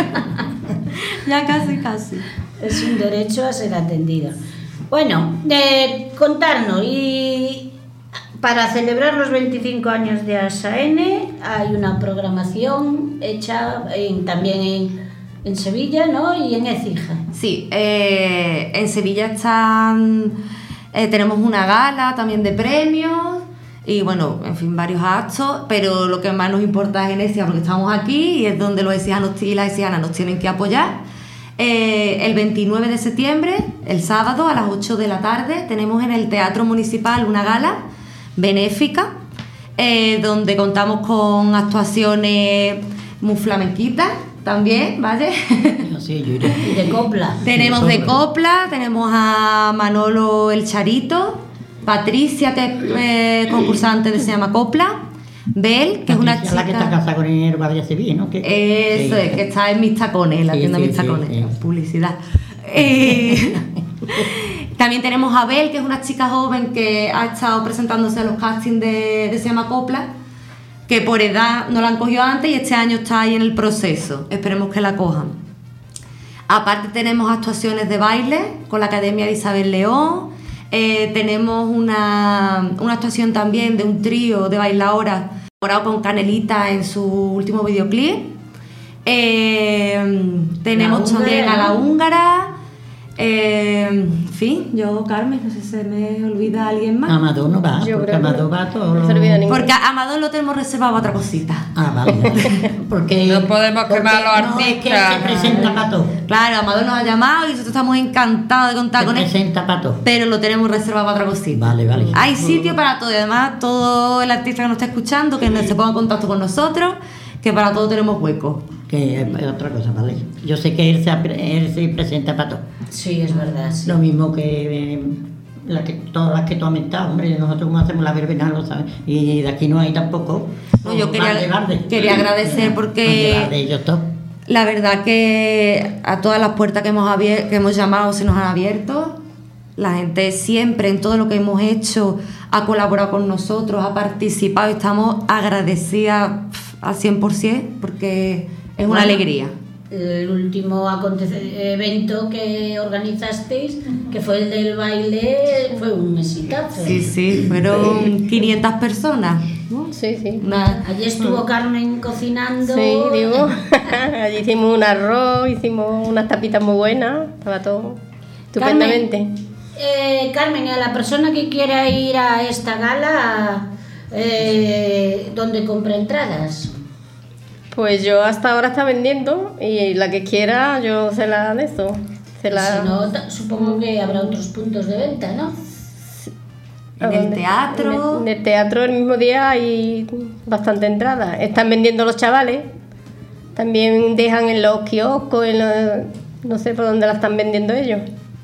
Ya casi, casi. Es un derecho a ser atendido. Bueno, eh, contarnos, y para celebrar los veinticinco años de A S A N hay una programación hecha en- también en, en Sevilla, ¿no?, y en Écija. Sí, eh, en Sevilla están, eh, tenemos una gala también de premios y bueno, en fin, varios actos, pero lo que más nos importa es en Écija porque estamos aquí y es donde los ecijanos y las ecijanas nos tienen que apoyar. Eh, el veintinueve de septiembre, el sábado a las ocho de la tarde, tenemos en el Teatro Municipal una gala benéfica eh, donde contamos con actuaciones muy flamenquitas también, ¿vale? Sí, yo iré. Y de copla. Tenemos de copla, tenemos a Manolo el Charito, Patricia, que es eh, concursante de Se llama Copla, Bel, que es una Patricia, la que está chica... casada con el Guardia Civil, ¿no? Que- Eso sí. es, que está en Mis Tacones, en la Sí, tienda sí, Mis sí, Tacones, sí. publicidad. Eh, también tenemos a Bel, que es una chica joven que ha estado presentándose a los castings de, de Se llama Copla, que por edad no la han cogido antes y este año está ahí en el proceso. Esperemos que la cojan. Aparte tenemos actuaciones de baile con la Academia de Isabel León. Eh, tenemos una, una actuación también de un trío de bailadoras colaborado con Canelita en su último videoclip. Eh, tenemos La también húngara, a la ¿no? húngara. Eh, en fin, yo, Carmen, no sé si se me olvida alguien más. Amador no va, Yo porque creo que Amador no. va a todo. No se olvida ninguno. Porque a Amador lo tenemos reservado para otra cosita. Ah, vale, vale. Porque, No podemos porque quemar a los no, es que artistas. se presenta para todo. Claro, Amador nos ha llamado y nosotros estamos encantados de contar Se con él, presenta para todo. pero lo tenemos reservado para otra cosita. Vale, vale. Hay sitio para todo y además todo el artista que nos está escuchando que se ponga en contacto con nosotros, que para todo tenemos hueco. Que es otra cosa, vale. Yo sé que él se, él se presenta para todo. Sí, es verdad, sí. Lo mismo que, eh, la que todas las que tú has mentado, hombre, nosotros como hacemos la verbena, lo sabes, y de aquí no hay tampoco. No, yo quería, Valde, Valde. quería agradecer Valde, porque Valde, ellos todos. la verdad que a todas las puertas que hemos, abier- que hemos llamado se nos han abierto. La gente siempre en todo lo que hemos hecho ha colaborado con nosotros, ha participado y estamos agradecidas pf, al cien por ciento porque es una Bueno, alegría. El último acontece- evento que organizasteis, que fue el del baile, fue un exitazo. Sí, sí, fueron quinientas personas. ¿no? Sí, sí. Una- Allí estuvo Carmen cocinando. Sí, digo. Allí hicimos un arroz, hicimos unas tapitas muy buenas, estaba todo estupendamente. Eh, Carmen, y a la persona que quiera ir a esta gala, eh, ¿dónde compra entradas? Pues yo hasta ahora está vendiendo y la que quiera yo se la de eso. Se la... Si no, ta- supongo que habrá otros puntos de venta, ¿no? ¿A En el dónde? teatro. En el, en el teatro el mismo día hay bastante entrada. Están vendiendo los chavales. También dejan en los kioscos, en los- no sé por dónde la están vendiendo ellos.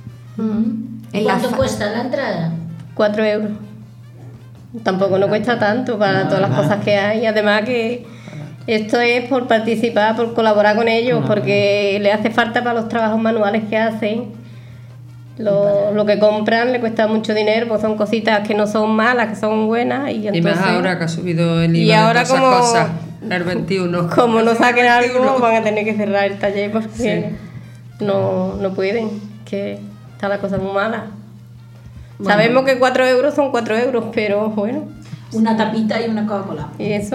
en la ¿Cuánto fa- cuesta la entrada? Cuatro euros. Tampoco no cuesta tanto para todas las cosas que hay. Además que esto es por participar, por colaborar con ellos, porque le hace falta para los trabajos manuales que hacen. Lo, lo que compran le cuesta mucho dinero, pues son cositas que no son malas, que son buenas. Y, entonces, y más ahora que ha subido el I V A y de ahora todas como, esas cosas, el veintiuno. Como no saquen veintiuno. algo, van a tener que cerrar el taller porque Sí. no, no pueden, que está la cosa muy mala. Bueno. Sabemos que cuatro euros son cuatro euros, pero bueno, Una tapita y una Coca-Cola. y eso,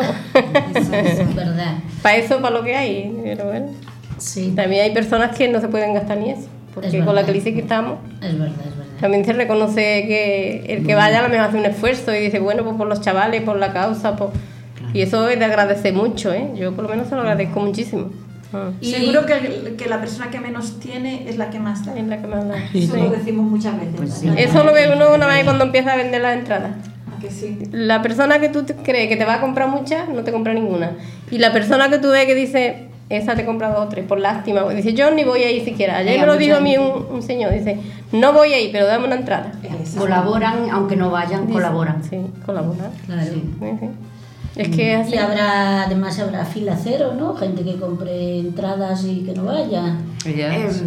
Es verdad. para eso, para lo que hay, pero bueno. Sí, También hay personas que no se pueden gastar ni eso, porque Es con la verdad. crisis que estamos, es verdad, es verdad. también se reconoce que el que vaya a lo mejor hace un esfuerzo y dice, bueno, pues por los chavales, por la causa, por... y eso es de agradecer mucho, ¿eh? Yo por lo menos se lo agradezco muchísimo. Ah. Y- Seguro que, que la persona que menos tiene es la que más da. Es la que me da. Eso Sí. lo decimos muchas veces. Pues sí. Eso lo ve uno una vez cuando empieza a vender las entradas. ¿A que sí? La persona que tú te- crees que te va a comprar muchas, no te compra ninguna. Y la persona que tú ves que dice, esa te compra dos o tres, por lástima. Dice, yo ni voy a ir siquiera. Ayer Hay me lo mucha dijo a mí gente. un, un señor, dice, no voy a ir, pero dame una entrada. Esa. Colaboran, aunque no vayan, Dice, colaboran. Sí, colaboran. Claro. Sí, sí. Es que es así. Y habrá, además habrá fila cero, ¿no? Gente que compre entradas y que no vaya. Ella, Eh,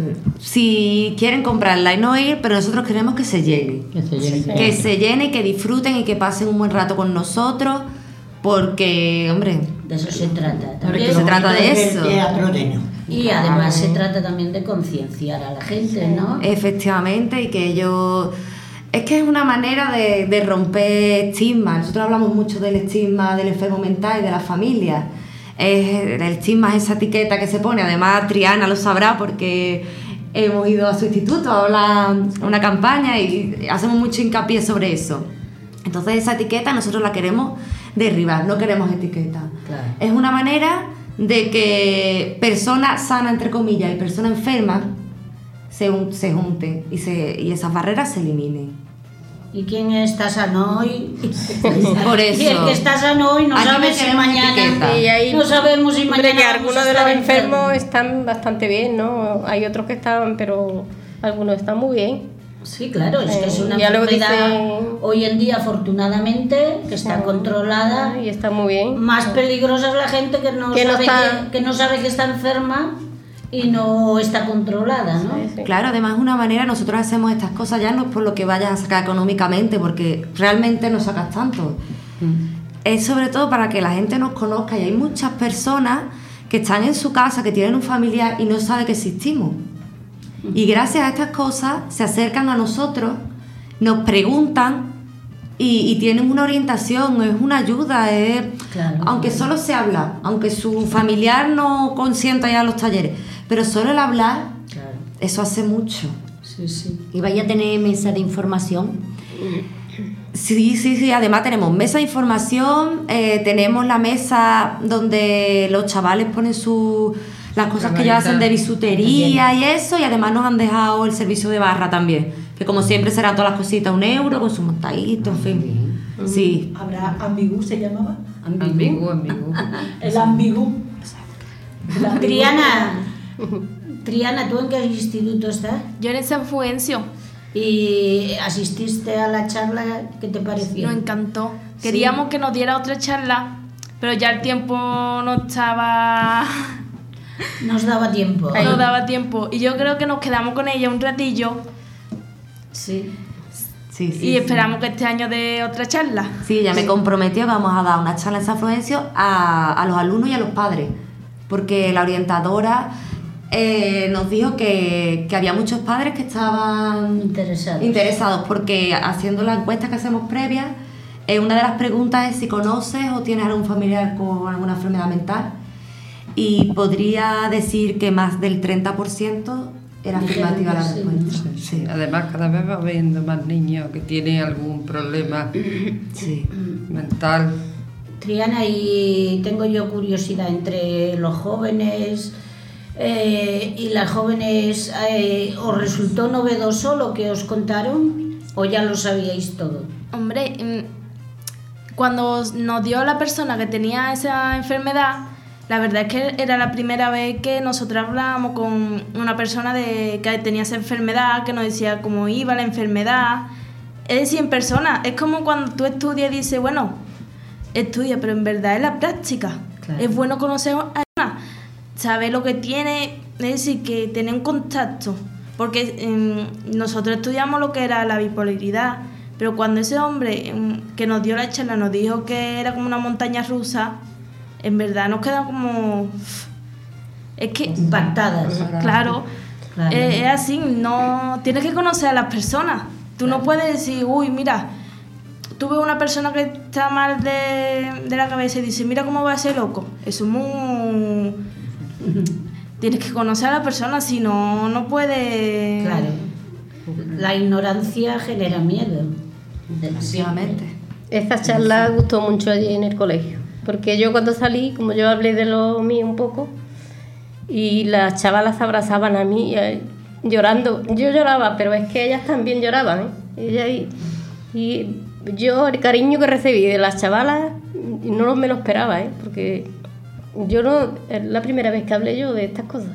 si quieren comprarla y no ir, pero nosotros queremos que se llene. Que se lleven. Que se llene, que disfruten y que pasen un buen rato con nosotros, porque, hombre, De eso se trata. Porque También. se trata de el eso. teatro de no. Y además se trata también de concienciar a la gente, ¿no? efectivamente, y que ellos... Es que es una manera de, de romper estigmas. Nosotros hablamos mucho del estigma del enfermo mental y de la familia. Es, el estigma es esa etiqueta que se pone. Además, Triana lo sabrá porque hemos ido a su instituto a hablar una campaña y hacemos mucho hincapié sobre eso. Entonces, esa etiqueta nosotros la queremos derribar, no queremos etiqueta. Claro. Es una manera de que personas sanas, entre comillas, y personas enfermas se, un- se junten y, se, y esas barreras se eliminen. ¿Y quién está sano hoy? Por eso. Y el que está sano hoy no Aquí sabe me si queremos mañana. etiqueta. Y ahí- no sabemos si Hombre, mañana. que vamos algunos a de los estar enfermos están bastante bien, ¿no? Hay otros que están, pero algunos están muy bien. Sí, claro, es que es Eh, una ya luego enfermedad dicen- hoy en día, afortunadamente, que está Ah, controlada. Y está muy bien. Más peligrosa es la gente que no, Que no sabe, está- que, que no sabe que está enferma y no está controlada, ¿no? Sí, sí. Claro, además es una manera, nosotros hacemos estas cosas ya no es por lo que vayas a sacar económicamente, porque realmente no sacas tanto. Es sobre todo para que la gente nos conozca y hay muchas personas que están en su casa, que tienen un familiar y no sabe que existimos. Y gracias a estas cosas se acercan a nosotros, nos preguntan y, y tienen una orientación, es una ayuda, es, Claro. aunque solo se habla, aunque su familiar no consienta ya los talleres, pero solo el hablar, Claro, eso hace mucho. sí, sí. ¿Y vaya a tener mesa de información? Sí, sí, sí, además tenemos mesa de información, eh, tenemos la mesa donde los chavales ponen su, las cosas que ellos Camarita. hacen de bisutería y eso, y además nos han dejado el servicio de barra también, que como siempre serán todas las cositas un euro con su montadito, en fin. Sí, ¿Habrá ambigú se llamaba? Ambiguo, ambiguo. El ambigú. El ambigú. Triana, Triana, ¿tú en qué instituto estás? Yo en San Fuencio ¿Y asististe a la charla? ¿Qué te pareció? nos encantó. Queríamos que nos diera otra charla, pero ya el tiempo no estaba... Nos daba tiempo. no daba tiempo. Y yo creo que nos quedamos con ella un ratillo Sí. sí, sí. y esperamos que este año dé otra charla. Sí, ya me comprometió que vamos a dar una charla en San Florencio a, a los alumnos y a los padres, porque la orientadora eh, nos dijo que, que había muchos padres que estaban Interesados. interesados, porque haciendo la encuesta que hacemos previa, eh, una de las preguntas es si conoces o tienes algún familiar con alguna enfermedad mental, y podría decir que más del treinta por ciento era Dijeron afirmativa la que sí. respuesta. Sí, Sí, además, cada vez va habiendo más niños que tienen algún problema sí. mental. Triana, y tengo yo curiosidad entre los jóvenes eh, y las jóvenes, eh, ¿os resultó novedoso lo que os contaron o ya lo sabíais todo? Hombre, mm, cuando nos dio la persona que tenía esa enfermedad, la verdad es que era la primera vez que nosotros hablábamos con una persona de, que tenía esa enfermedad, que nos decía cómo iba la enfermedad. Es decir, en persona. Es como cuando tú estudias y dices, bueno, estudia, pero en verdad es la práctica. Claro. Es bueno conocer a una, saber lo que tiene, es decir, que tener un contacto porque eh, nosotros estudiamos lo que era la bipolaridad, pero cuando ese hombre eh, que nos dio la charla nos dijo que era como una montaña rusa, en verdad nos quedamos como... Es que... Impactadas. Claro, Claro. eh, es así, no... Tienes que conocer a las personas. Tú no puedes decir, uy, mira, tú ves una persona que está mal de, de la cabeza y dices, mira cómo va a ser loco. Eso es muy... Tienes que conocer a la persona, si no, no puedes... Claro. La ignorancia genera miedo. Efectivamente. Esta charla gustó mucho allí en el colegio, porque yo cuando salí, como yo hablé de lo mío un poco, y las chavalas se abrazaban a mí eh, llorando. Yo lloraba, pero es que ellas también lloraban, ¿eh? Ella y, y yo el cariño que recibí de las chavalas no me lo esperaba, ¿eh? Porque yo no, es la primera vez que hablé yo de estas cosas.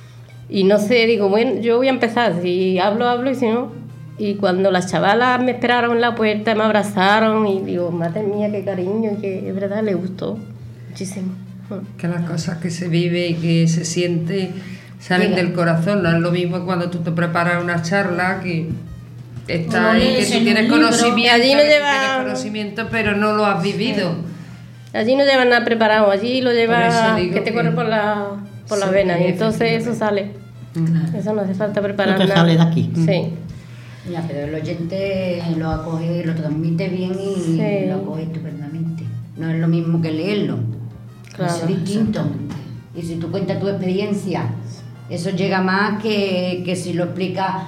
Y no sé, digo, bueno, yo voy a empezar, si hablo, hablo, y si no... Y cuando las chavalas me esperaron en la puerta, me abrazaron, y digo, madre mía, qué cariño, y que es verdad, le gustó muchísimo. Que las cosas que se vive y que se siente salen del corazón. No es lo mismo cuando tú te preparas una charla que está No ahí, que lees tú en tienes un libro. conocimiento, Allí no que tú lleva- tienes conocimiento, pero no lo has vivido. Allí no llevan nada preparado, allí lo Por lleva eso digo que te que- corre por la, por la Sí, vena, y entonces eso efectivamente. sale. Eso no hace falta preparar No te nada. sale de aquí. Sí. Ya, pero el oyente lo acoge, lo transmite bien y Sí. lo acoge estupendamente. No es lo mismo que leerlo. Claro. Es distinto. Y si tú cuentas tu experiencia, eso llega más que, que si lo explica,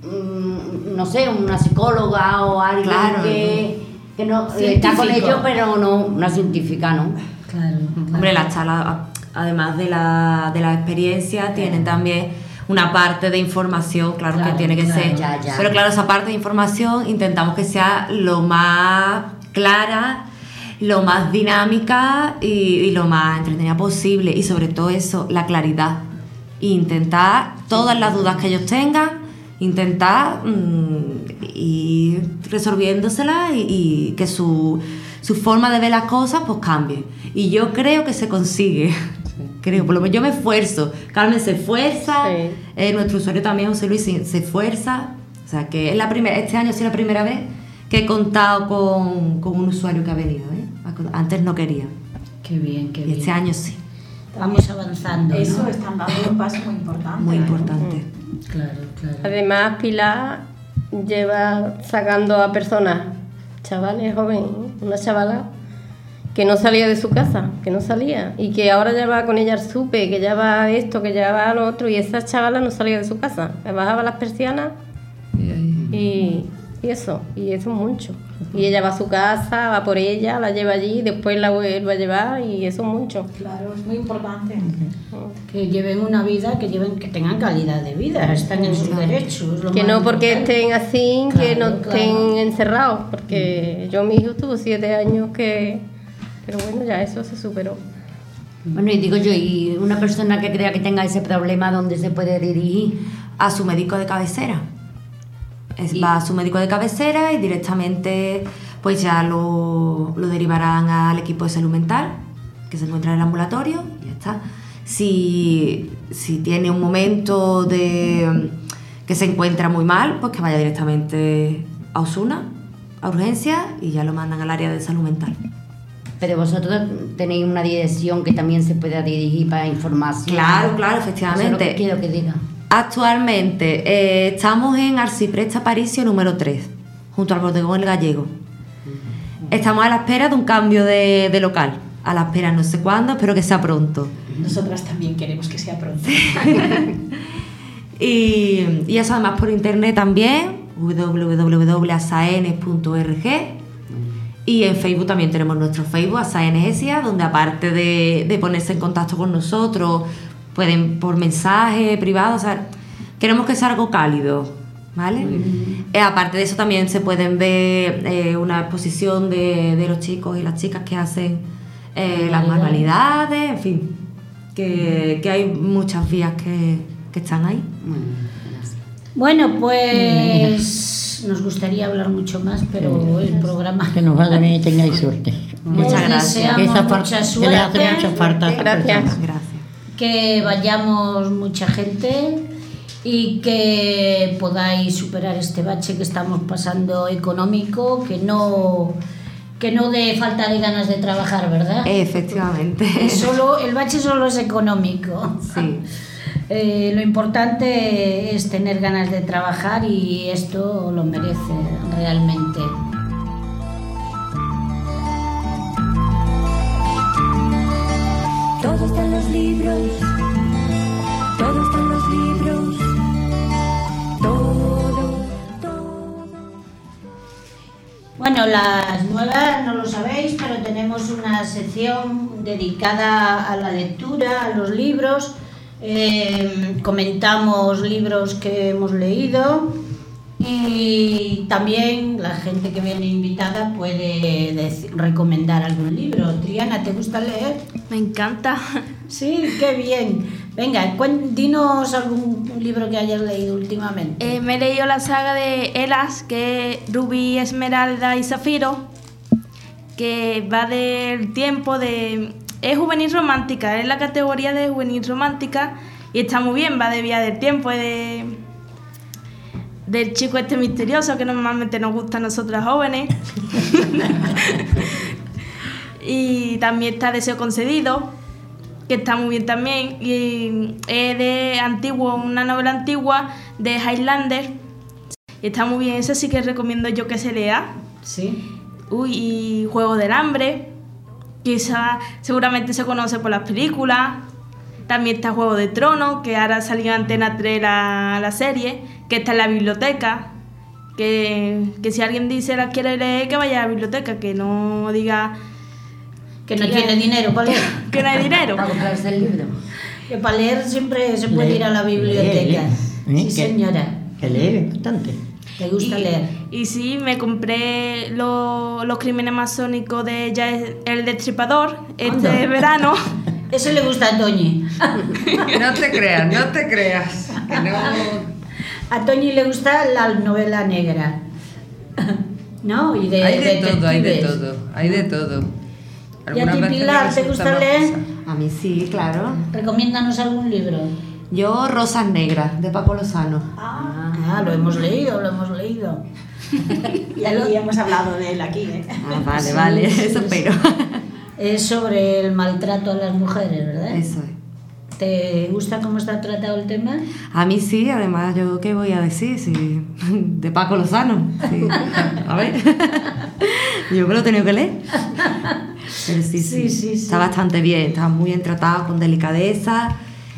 mm, no sé, una psicóloga o alguien Claro. que, que no eh, está con Científico. ellos, pero no una científica, ¿no? Claro. Hombre, las charlas, a- además de la, de la experiencia, tienen también una parte de información, claro, Claro, que tiene que claro, ser. ya, ya. Pero claro, esa parte de información intentamos que sea lo más clara, lo más dinámica y, y lo más entretenida posible. Y sobre todo eso, la claridad. E intentar todas las dudas que ellos tengan, intentar mm, ir resolviéndoselas y, y que su, su forma de ver las cosas pues cambie. Y yo creo que se consigue. Creo, por lo menos yo me esfuerzo. Carmen se esfuerza, Sí. eh, nuestro usuario también, José Luis, se, se esfuerza. O sea que es la primera, este año ha sido la primera vez que he contado con, con un usuario que ha venido. ¿eh? Antes no quería. Qué bien, qué Y bien. este año sí. Vamos avanzando, ¿no? Eso están dando un paso muy importante. Muy ¿eh? importante. Claro, claro. Además, Pilar lleva sacando a personas, chavales jóvenes, una chavala que no salía de su casa, que no salía, y que ahora ya va con ella al supe, que ya va esto, que ya va lo otro, y esa chavala no salía de su casa, le bajaba las persianas Y ahí- y, y eso, y eso mucho. Y ella va a su casa, va por ella, la lleva allí, después la vuelve a llevar, y eso mucho. Claro, es muy importante. Que lleven una vida, que lleven, que tengan calidad de vida, están en sus derechos. lo Que más no porque importante. estén así, que Claro, no claro. estén encerrados, porque yo mi hijo tuvo siete años que... Pero bueno, ya eso se superó. Bueno, y digo yo, y una persona que crea que tenga ese problema, ¿dónde se puede dirigir? A su médico de cabecera. Es, Y- va a su médico de cabecera y directamente pues ya lo, lo derivarán al equipo de salud mental que se encuentra en el ambulatorio y ya está. Si, si tiene un momento de que se encuentra muy mal, pues que vaya directamente a Osuna, a urgencia, y ya lo mandan al área de salud mental. Pero vosotros tenéis una dirección que también se pueda dirigir para información. Claro, claro, Eso es lo efectivamente. que quiero que diga. Actualmente eh, estamos en Arcipresta Aparicio número tres, junto al bodegón El Gallego. Estamos a la espera de un cambio de, de local. A la espera no sé cuándo, espero que sea pronto. Nosotras también queremos que sea pronto. Y, y eso además por internet también, w w w punto asaenes punto org. Y en Facebook también tenemos nuestro Facebook, Asaenesia, donde aparte de, de ponerse en contacto con nosotros, pueden por mensaje privado, o sea, queremos que sea algo cálido, ¿vale? Eh, aparte de eso también se pueden ver eh, una exposición de, de los chicos y las chicas que hacen eh, las manualidades, en fin, que, que hay muchas vías que, que están ahí. Bueno, pues nos gustaría hablar mucho más, pero el programa... Que nos vaya bien y tengáis suerte. Muchas Les gracias. deseamos Que esa mucha parte- que le suerte, hace mucha falta a esta Gracias. persona. Gracias. que vayamos mucha gente y que podáis superar este bache que estamos pasando económico, que no, que no de falta de ganas de trabajar, ¿verdad? Efectivamente. Es solo, el bache solo es económico. Sí. Eh, lo importante es tener ganas de trabajar y esto lo merece realmente. Todo está en los libros, todo está en los libros, todo, todo. Bueno, las nuevas no lo sabéis, pero tenemos una sección dedicada a la lectura, a los libros. Eh, comentamos libros que hemos leído y también la gente que viene invitada puede decir, recomendar algún libro. Triana, ¿te gusta leer? Me encanta. Sí, qué bien. Venga, cuen- dinos algún libro que hayas leído últimamente. Eh, me he leído la saga de Elas, que es Rubí, Esmeralda y Zafiro, que va del tiempo de... Es juvenil romántica, es la categoría de juvenil romántica y está muy bien, va de vía del tiempo, es de... del chico este misterioso que normalmente nos gusta a nosotras jóvenes. Y también está Deseo concedido, que está muy bien también, y es de antiguo, una novela antigua de Highlander, y está muy bien, ese sí que recomiendo yo que se lea. Sí. Uy, y Juego del Hambre, quizá seguramente se conoce por las películas. También está Juego de Tronos, que ahora salió en Antena tres la, la serie, que está en la biblioteca, que, que si alguien dice la quiere leer, que vaya a la biblioteca, que no diga Que no tiene dinero para leer. que no hay dinero. Para comprarse el libro. Que para leer siempre se puede Lee. ir a la biblioteca. Lee, Sí, ¿eh? Que- señora. Que lee bastante. ¿Te gusta y, leer? Y sí, me compré lo- los crímenes masónicos de ya El Destripador este Anda. verano. Eso le gusta a Toñi. No te creas, no te creas. Que no. A Toñi le gusta la novela negra. ¿No? Y de Hay de todo, hay de detectives. todo, hay de todo. ¿Y a Algunas ti, veces Pilar, me te resulta gusta más leer? pesado. A mí sí, claro. Recomiéndanos algún libro. Yo, Rosas Negras, de Paco Lozano. Ah, lo hemos leído, lo hemos leído. Y aquí hemos hablado de él aquí, ¿eh? Ah, vale, Sí, vale, sí, eso sí. espero. Es sobre el maltrato a las mujeres, ¿verdad? Eso es. ¿Te gusta cómo está tratado el tema? A mí sí, además, ¿yo qué voy a decir? Sí, de Paco Lozano. Sí. A ver. Yo me lo he tenido que leer. Pero sí, sí, Sí, sí, sí. está bastante bien, está muy bien tratado, con delicadeza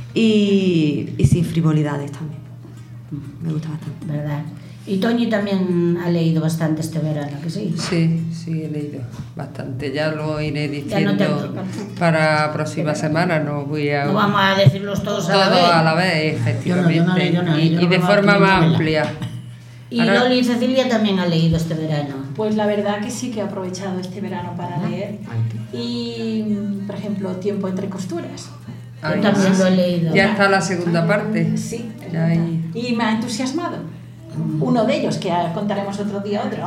y, y sin frivolidades también. Me gusta bastante. ¿Verdad? Y Toñi también ha leído bastante este verano, ¿que sí? Sí, sí, he leído bastante. Ya lo iré Ya no te diciendo para la próxima semana. No voy a. No vamos a decirlos todos a la todo vez. a la vez, efectivamente. Yo no, yo no he leído nada, y, yo y no de me forma voy a más leer amplia. Y Ahora- Loli y Cecilia también ha leído este verano. Pues la verdad que sí que he aprovechado este verano para leer. Y, por ejemplo, Tiempo entre costuras. Ay, Yo también lo he leído. Ya está la segunda parte. Sí, es Ya verdad. hay- Y me ha entusiasmado. Uno de ellos, que contaremos otro día otro.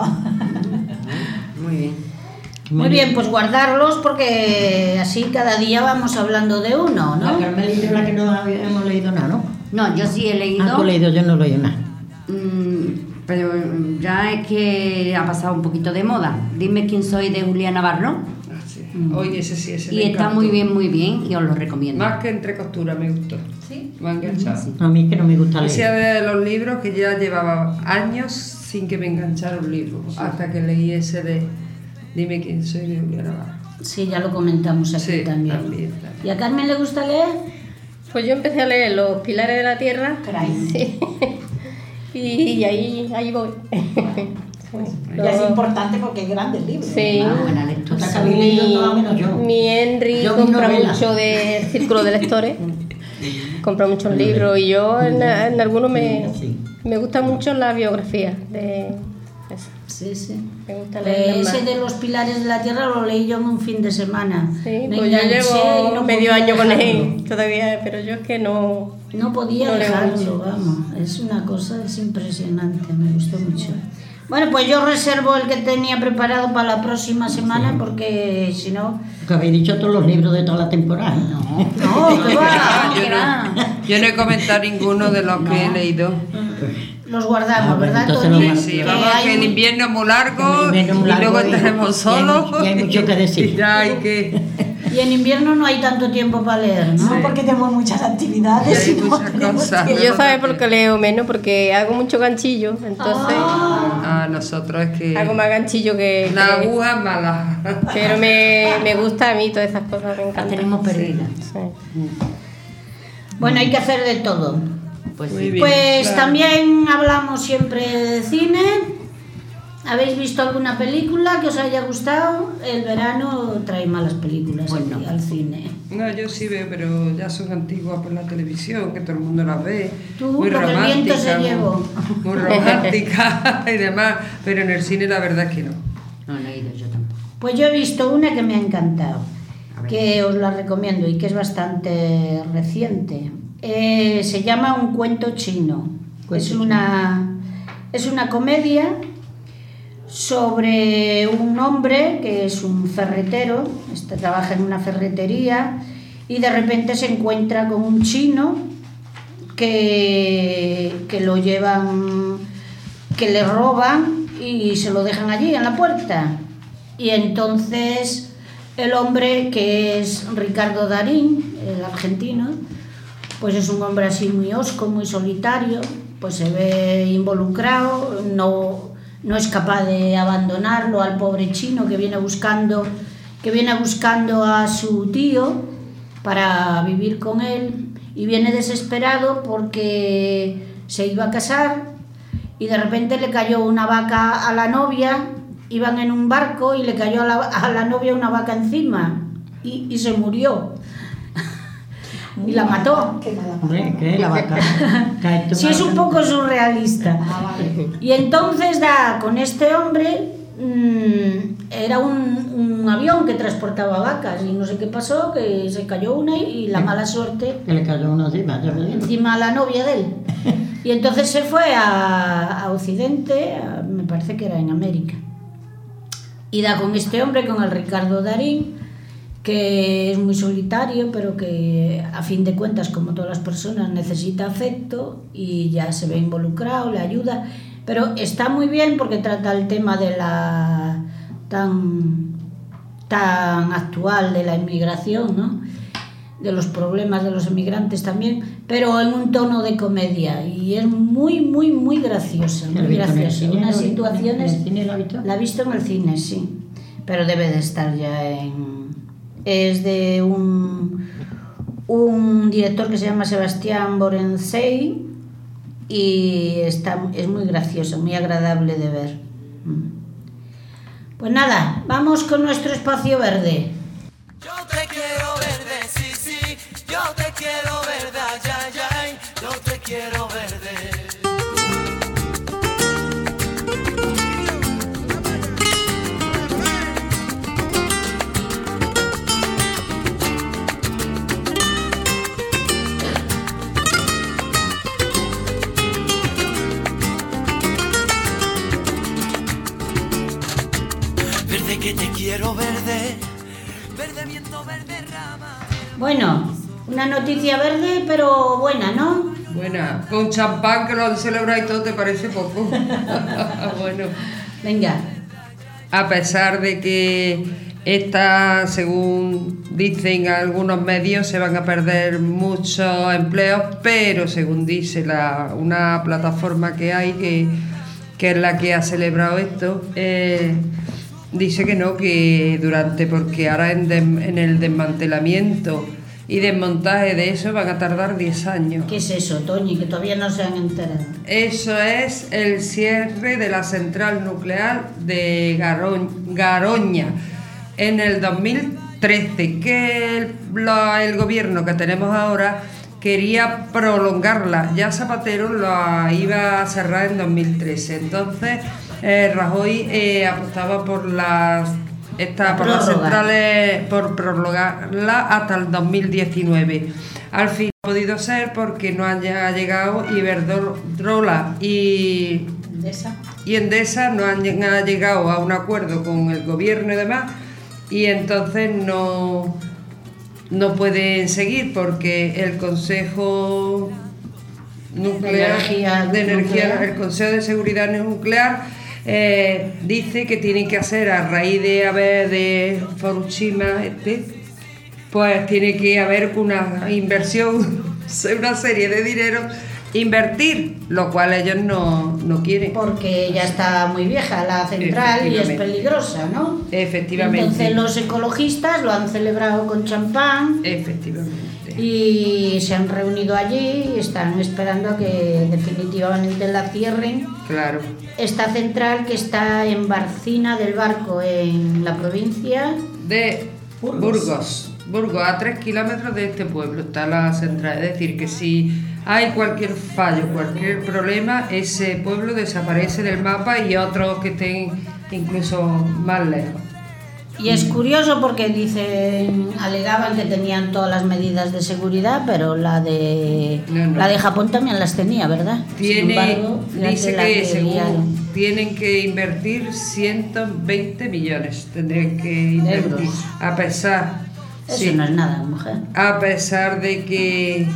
Muy bien. Muy bien, pues guardarlos porque así cada día vamos hablando de uno, La ¿no? Carmelita es la que no había- hemos leído nada, ¿no? No, yo sí he leído, Ah, tú has leído, yo no he leído nada. mm, pero mm, ya es que ha pasado un poquito de moda. Dime quién soy, de Juliana Barró. Ah, sí. Oye, ese sí, ese Y me está encantó. muy bien, muy bien, y os lo recomiendo. Más que entre costuras me gustó. Sí. Me ha enganchado. A mí es que no me gusta Ese leer. de los libros que ya llevaba años sin que me enganchara un libro. Hasta que leí ese de Dime quién soy, de Juliana Barro. Sí, ya lo comentamos aquí Sí, también. también, también. ¿Y a Carmen le gusta leer? Pues yo empecé a leer Los Pilares de la Tierra. Caray. Sí. Y, y ahí, ahí voy. Ya es importante porque es grande el libro. Sí. Ah, buena lectura. Hasta que habéis leído todo menos yo. Mi Henry Yo mi compra novela. mucho de Círculo de Lectores. Compra muchos libros y yo en, en algunos me, Sí. me gusta mucho la biografía de eso. Sí, sí. Me gusta Pues leerla ese más. de los pilares de la tierra lo leí yo en un fin de semana. Sí, Me pues yo enganché y llevo no medio podía año con dejarlo. él todavía, pero yo es que no... No podía No leo dejarlo, mucho. vamos. Es una cosa, es impresionante, me gustó mucho. Bueno, pues yo reservo el que tenía preparado para la próxima semana sí. porque si no... Que habéis dicho todos los libros de toda la temporada. No, no, que va, yo, que no, va. yo no he comentado ninguno de los no. que he leído. Los guardamos, ah, ¿verdad, Tony? Sí, sí, vamos, que, que el invierno es muy largo, muy largo y luego estaremos solos. Y hay mucho que decir. Y ya hay que... Y en invierno no hay tanto tiempo para leer, ¿no? Sí. Porque tenemos muchas actividades. Y hay muchas cosas. Y yo sabes por qué leo menos, porque hago mucho ganchillo, entonces... Ah, ah nosotros es que... Hago más ganchillo que... La aguja es mala. Pero me, me gusta a mí todas esas cosas, me encantan. La tenemos perdida. Sí. Bueno, hay que hacer de todo. Pues, Muy sí. bien, pues claro. también hablamos siempre de cine. ¿Habéis visto alguna película que os haya gustado? El verano trae malas películas bueno. aquí, al cine. No, yo sí veo, pero ya son antiguas por la televisión, que todo el mundo las ve. Tú, muy porque el viento se muy, llevó. muy romántica y demás, pero en el cine la verdad es que no. No he leído yo tampoco. Pues yo he visto una que me ha encantado, que os la recomiendo y que es bastante reciente. Eh, se llama Un cuento chino. Cuento es una es una comedia sobre un hombre que es un ferretero, este trabaja en una ferretería y de repente se encuentra con un chino que, que lo llevan, que le roban y se lo dejan allí en la puerta. Y entonces el hombre, que es Ricardo Darín, el argentino, pues es un hombre así muy hosco, muy solitario, pues se ve involucrado, no... no es capaz de abandonarlo al pobre chino que viene buscando que viene buscando a su tío para vivir con él y viene desesperado porque se iba a casar y de repente le cayó una vaca a la novia, iban en un barco y le cayó a la, a la novia una vaca encima y, y se murió y la mató. Hombre, ¿qué? La vaca. Sí, es un poco surrealista. Y entonces da con este hombre, mmm, era un, un avión que transportaba vacas y no sé qué pasó, que se cayó una y, y la mala suerte que le cayó una encima, ya me encima a la novia de él. Y entonces se fue a, a Occidente, a, me parece que era en América, y da con este hombre, con el Ricardo Darín, que es muy solitario, pero que a fin de cuentas, como todas las personas, necesita afecto y ya se ve involucrado, le ayuda, pero está muy bien porque trata el tema de la tan, tan actual de la inmigración, ¿no? De los problemas de los emigrantes también, pero en un tono de comedia y es muy, muy, muy graciosa, muy graciosa. Unas situaciones... La he visto en el cine, sí, pero debe de estar ya en... Es de un, un director que se llama Sebastián Borensey y está, es muy gracioso, muy agradable de ver. Pues nada, vamos con nuestro espacio verde. Yo te quiero verde, sí, sí, yo te quiero verde, ay, ay, ay, yo te quiero verde. Que te quiero verde, verde viento, verde rama. Bueno, una noticia verde, pero buena, ¿no? Buena, con champán que lo han celebrado y todo, ¿te parece poco? Bueno, venga. A pesar de que esta, según dicen algunos medios, se van a perder muchos empleos, pero según dice la, una plataforma que hay, que, que es la que ha celebrado esto, eh, dice que no, que durante, porque ahora en, de, en el desmantelamiento y desmontaje de eso van a tardar diez años. ¿Qué es eso, Toñi? Que todavía no se han enterado. Eso es el cierre de la central nuclear de Garoñ, Garoña en el dos mil trece, que el, lo, el gobierno que tenemos ahora quería prolongarla. Ya Zapatero la iba a cerrar en dos mil trece, entonces... Eh, Rajoy eh, apostaba por la está La por las prórroga. centrales, por prorrogarla hasta el dos mil diecinueve. Al fin no ha podido ser porque no haya llegado Iberdrola y, Endesa. y Endesa no han lleg- ha llegado a un acuerdo con el gobierno y demás, y entonces no, no pueden seguir porque el Consejo Nuclear, De energía de energía, nuclear. el Consejo de Seguridad Nuclear eh, dice que tienen que hacer, a raíz de haber de Fukushima, este, pues tiene que haber una inversión, una serie de dinero, invertir, lo cual ellos no, no quieren. Porque ya está muy vieja la central y es Efectivamente. peligrosa, ¿no? Efectivamente. Entonces los ecologistas lo han celebrado con champán Efectivamente. y se han reunido allí y están esperando a que definitivamente la cierren. Claro. Esta central que está en Barcina del Barco, en la provincia. De Burgos. Burgos. Burgos, a tres kilómetros de este pueblo está la central. Es decir, que si hay cualquier fallo, cualquier problema, ese pueblo desaparece del mapa y otros que estén incluso más lejos. Y es curioso porque dicen, alegaban que tenían todas las medidas de seguridad, pero la de No, no. la de Japón también las tenía, ¿verdad? Sin Tiene, embargo, fíjate dice la que según liaron. tienen que invertir ciento veinte millones, tendrían que invertir, Euros. a pesar, Eso sí, no es nada, mujer. a pesar de que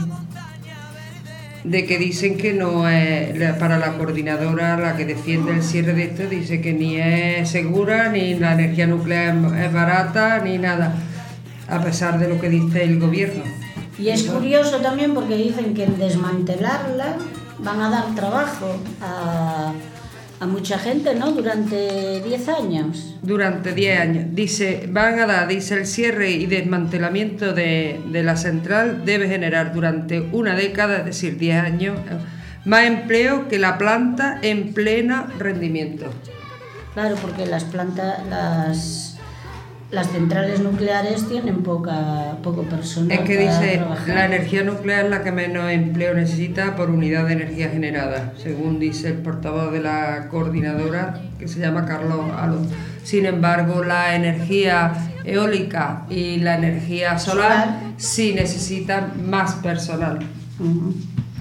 de que dicen que no es la- para la coordinadora, la que defiende el cierre de esto, dice que ni es segura, ni la energía nuclear es- es barata, ni nada, a pesar de lo que dice el gobierno. Y es curioso también porque dicen que en desmantelarla van a dar trabajo a, a mucha gente, ¿no? Durante diez años. Durante diez años. Dice, van a dar, dice, el cierre y desmantelamiento de, de la central debe generar durante una década, es decir, diez años, más empleo que la planta en pleno rendimiento. Claro, porque las plantas, las, las centrales nucleares tienen poca, poco personal. Es que para dice, trabajar. la energía nuclear es la que menos empleo necesita por unidad de energía generada, según dice el portavoz de la coordinadora, que se llama Carlos Alonso. Sin embargo, la energía eólica y la energía solar, Solar. sí necesitan más personal. Ujú.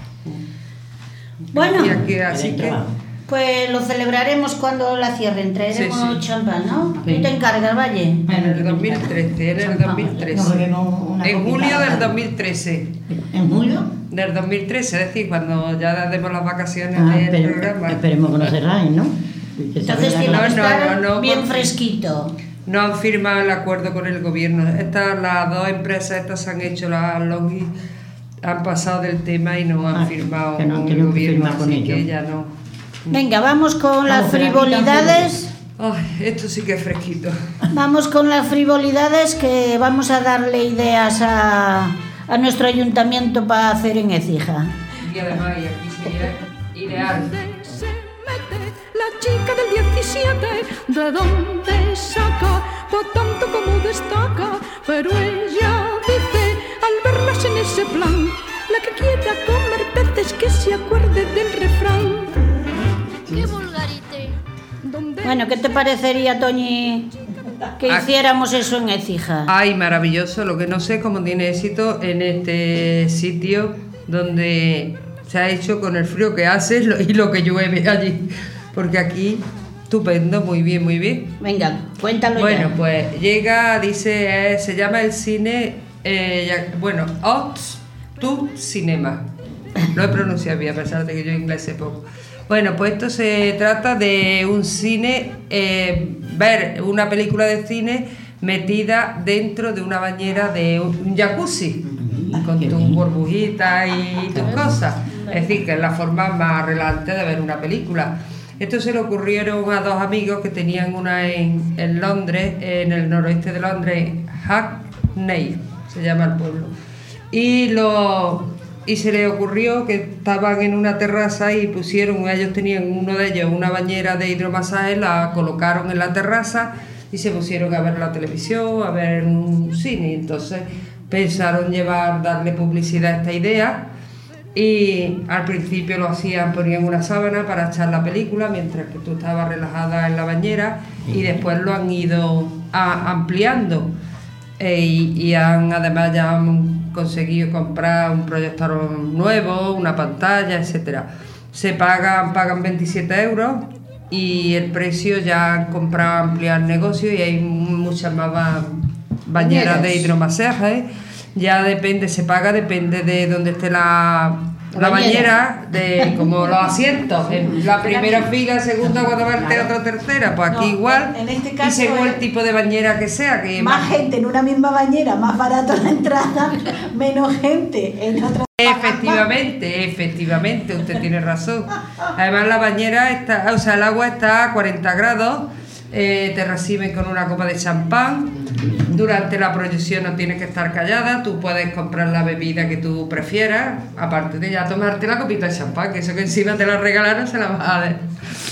Bueno, Y aquí, así que, pues lo celebraremos cuando la cierren. Traeremos Sí, sí. champán, ¿no? Sí. Tú te encargas, Valle. en el dos mil trece, en el dos mil trece. Nos bebemos una En copita julio del cada- dos mil trece. ¿En julio? Del dos mil trece, es decir, cuando ya demos las vacaciones Ah, del espere- programa. esperemos que no cerráis, ¿no? Y que se Entonces abra tiene la- que No, no, estar no, no, bien porque- fresquito. No han firmado el acuerdo con el gobierno. Estas, las dos empresas estas se han hecho las longis, han pasado del tema y no han Ah, firmado que no han con el tenido que gobierno, firmar con así que ellos. ya no. Venga, vamos con las Vamos, pero aquí frivolidades. Ay, esto sí que es fresquito. Vamos con las frivolidades que vamos a darle ideas a, a nuestro ayuntamiento para hacer en Écija. Y además, y aquí sería ideal. Se mete la chica del diecisiete, ¿de dónde saca? Por tanto como destaca, pero ella dice, al verlas en ese plan, la que quiera comer peces que se acuerde del refrán. ¡Qué vulgarite! ¿Dónde Bueno, ¿qué te parecería, Toñi, que Ah. hiciéramos eso en Écija? Ay, maravilloso. Lo que no sé es cómo tiene éxito en este sitio donde se ha hecho con el frío que hace lo- y lo que llueve allí. Porque aquí, estupendo, muy bien, muy bien. Venga, cuéntalo Bueno, ya. pues llega, dice, eh, se llama el cine, eh, ya- bueno, Ots to Cinema. Lo he pronunciado bien, a pesar de que yo inglés sé poco. Bueno, pues esto se trata de un cine, eh, ver una película de cine metida dentro de una bañera de un jacuzzi, con tus burbujitas y tus cosas. Es decir, que es la forma más relajante de ver una película. Esto se le ocurrieron a dos amigos que tenían una en, en Londres, en el noroeste de Londres, Hackney, se llama el pueblo. Y, lo, y se les ocurrió que estaban en una terraza y pusieron, ellos tenían uno de ellos una bañera de hidromasaje, la colocaron en la terraza y se pusieron a ver la televisión, a ver un cine. Entonces pensaron llevar, darle publicidad a esta idea. Y al principio lo hacían, ponían una sábana para echar la película mientras que tú estabas relajada en la bañera y después lo han ido a- ampliando eh, y, y han además ya han conseguido comprar un proyector nuevo, una pantalla, etcétera. Se pagan, pagan veintisiete euros y el precio ya han comprado ampliar el negocio y hay muchas más ba- bañeras de hidromasaje. Ya depende, se paga, depende de dónde esté la, La la bañera. bañera, de como los asientos. En la primera fila, segunda, cuarta parte, otra tercera, pues aquí No, igual. en este y caso según es- el tipo de bañera que sea, que Más gente en una misma bañera, más barato la entrada, menos gente en otra. Efectivamente, efectivamente, usted tiene razón. Además la bañera está, o sea, el agua está a cuarenta grados, eh, te reciben con una copa de champán. Durante la proyección no tienes que estar callada, tú puedes comprar la bebida que tú prefieras, aparte de ya tomarte la copita de champán, que eso que encima te la regalaron se la vas a dar.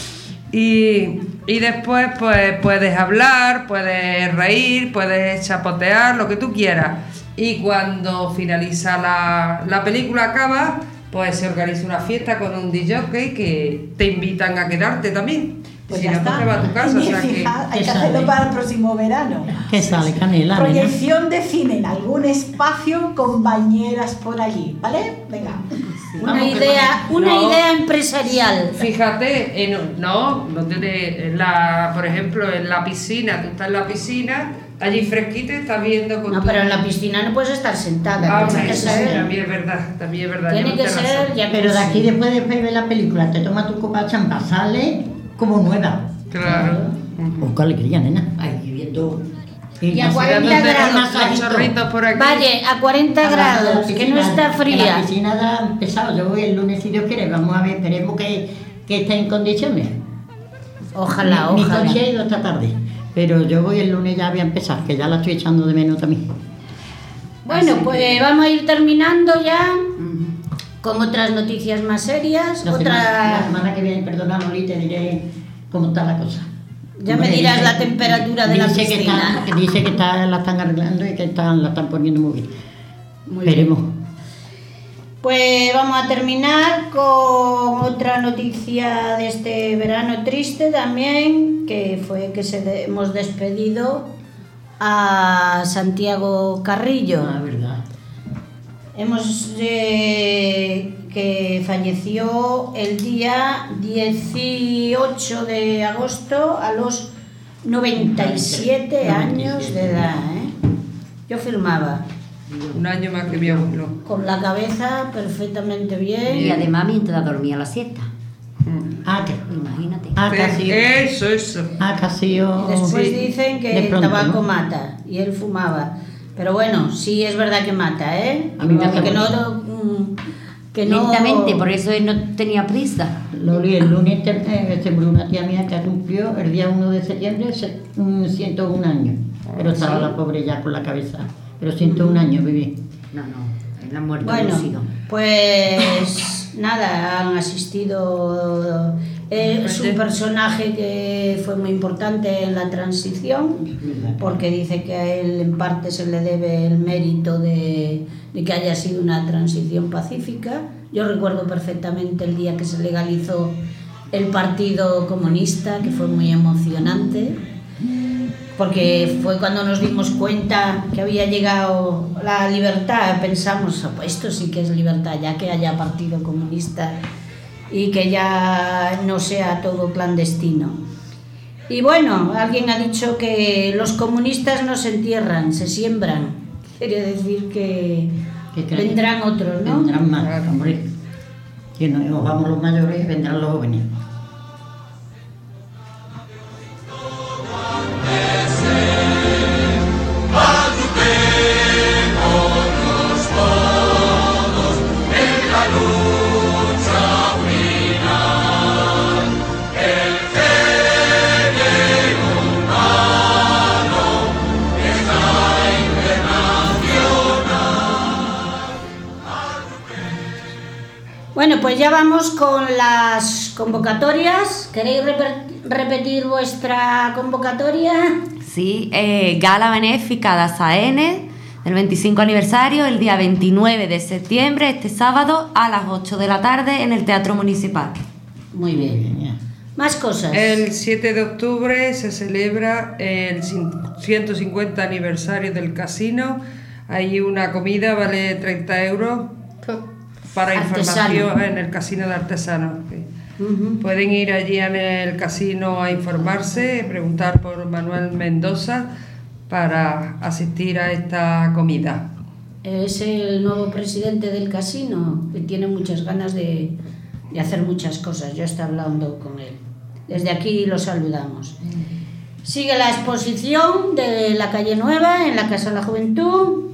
Y, y después pues puedes hablar, puedes reír, puedes chapotear, lo que tú quieras. Y cuando finaliza la, la película, acaba, pues se organiza una fiesta con un D J que te invitan a quedarte también. Pues Si ya no, pues está. te vas a tu casa. O sea que, Fija, hay que que hacerlo sale. para el próximo verano. Que sale canela, nena. Proyección de cine en algún espacio con bañeras por allí, ¿vale? Venga. Una Vamos, que idea, no. una No. idea empresarial. Fíjate, en, no, no tiene, en la, por ejemplo, en la piscina, tú estás en la piscina, allí fresquita, estás viendo con No, tu- pero en la piscina no puedes estar sentada. Ah, tiene que eso sí, ser, también es verdad, también es verdad. tiene lleva que usted ser razón. ya Pero de aquí después de ver la película, te toma tu copa de champán, sale como nueva. Claro. Oh, qué alegría, nena. Ahí viendo. Y a no sé, cuarenta dándote grados, un Los masajito. chorritos por aquí. Vaya, a cuarenta A la- a la grados, que piscina, no está En fría. la piscina da empezado. Yo voy el lunes si Dios quiere. Vamos a ver, esperemos que, que esté en condiciones. Ojalá, Mi, mi ojalá. coche ha ido esta tarde. Pero yo voy el lunes ya voy a empezar, que ya la estoy echando de menos también. Bueno, Así pues que- vamos a ir terminando ya Ujú. con otras noticias más serias. La, semana, la Otra. semana que viene, perdona, Loli, te diré cómo está la cosa. Ya me Hombre, dirás dice- la temperatura de la dice que piscina. está- que dice que está, la están arreglando y que están, la están poniendo muy bien. Muy Esperemos. Pues vamos a terminar con otra noticia de este verano triste también, que fue que se de- hemos despedido a Santiago Carrillo. La verdad. Hemos eh, que falleció el día dieciocho de agosto a los noventa y siete años de edad. ¿eh? Yo filmaba Un año más que mi abuelo. con la cabeza perfectamente Y bien. además mientras dormía la siesta. Mm. Ah, que, Imagínate. ah, que ha sido. Eso, eso. Ah, que ha sido. Y después Sí, dicen que de el pronto, tabaco ¿no? mata y él fumaba. Pero bueno, sí es verdad que mata, ¿eh? A mí me hace que no, mucho. mm, que no Lentamente, por eso él no tenía prisa. Loli, el lunes te- eh, se murió una tía mía que cumplió el día uno de septiembre se- un ciento uno años. Pero estaba la pobre ya con la cabeza. Pero ciento uno años viví. No, no, él ha muerto Bueno, lúcido. pues nada, han asistido. eh, Es un personaje que fue muy importante en la transición, porque dice que a él en parte se le debe el mérito de, de que haya sido una transición pacífica. Yo recuerdo perfectamente el día que se legalizó el Partido Comunista, que fue muy emocionante, porque fue cuando nos dimos cuenta que había llegado la libertad. Pensamos, "Oh, pues esto sí que es libertad, ya que haya Partido Comunista y que ya no sea todo clandestino". Y bueno, alguien ha dicho que los comunistas no se entierran, se siembran. Quiere decir que Que creen- vendrán otros, ¿no? Vendrán más, hombre. Que nos vamos los mayores, vendrán los jóvenes. Bueno, pues ya vamos con las convocatorias. ¿Queréis reper- repetir vuestra convocatoria? Sí, eh, gala benéfica de A S A N del veinticinco aniversario el día veintinueve de septiembre, este sábado a las ocho de la tarde en el Teatro Municipal. Muy bien. ya. Más cosas. El siete de octubre se celebra el ciento cincuenta aniversario del casino. Hay una comida, vale treinta euros para Artesano. información en el casino de artesanos. Ujú. Pueden ir allí en el casino a informarse, preguntar por Manuel Mendoza para asistir a esta comida. Es el nuevo presidente del casino, que tiene muchas ganas de, de hacer muchas cosas. Yo estoy hablando con él. Desde aquí lo saludamos. Sigue la exposición de la Calle Nueva en la Casa de la Juventud.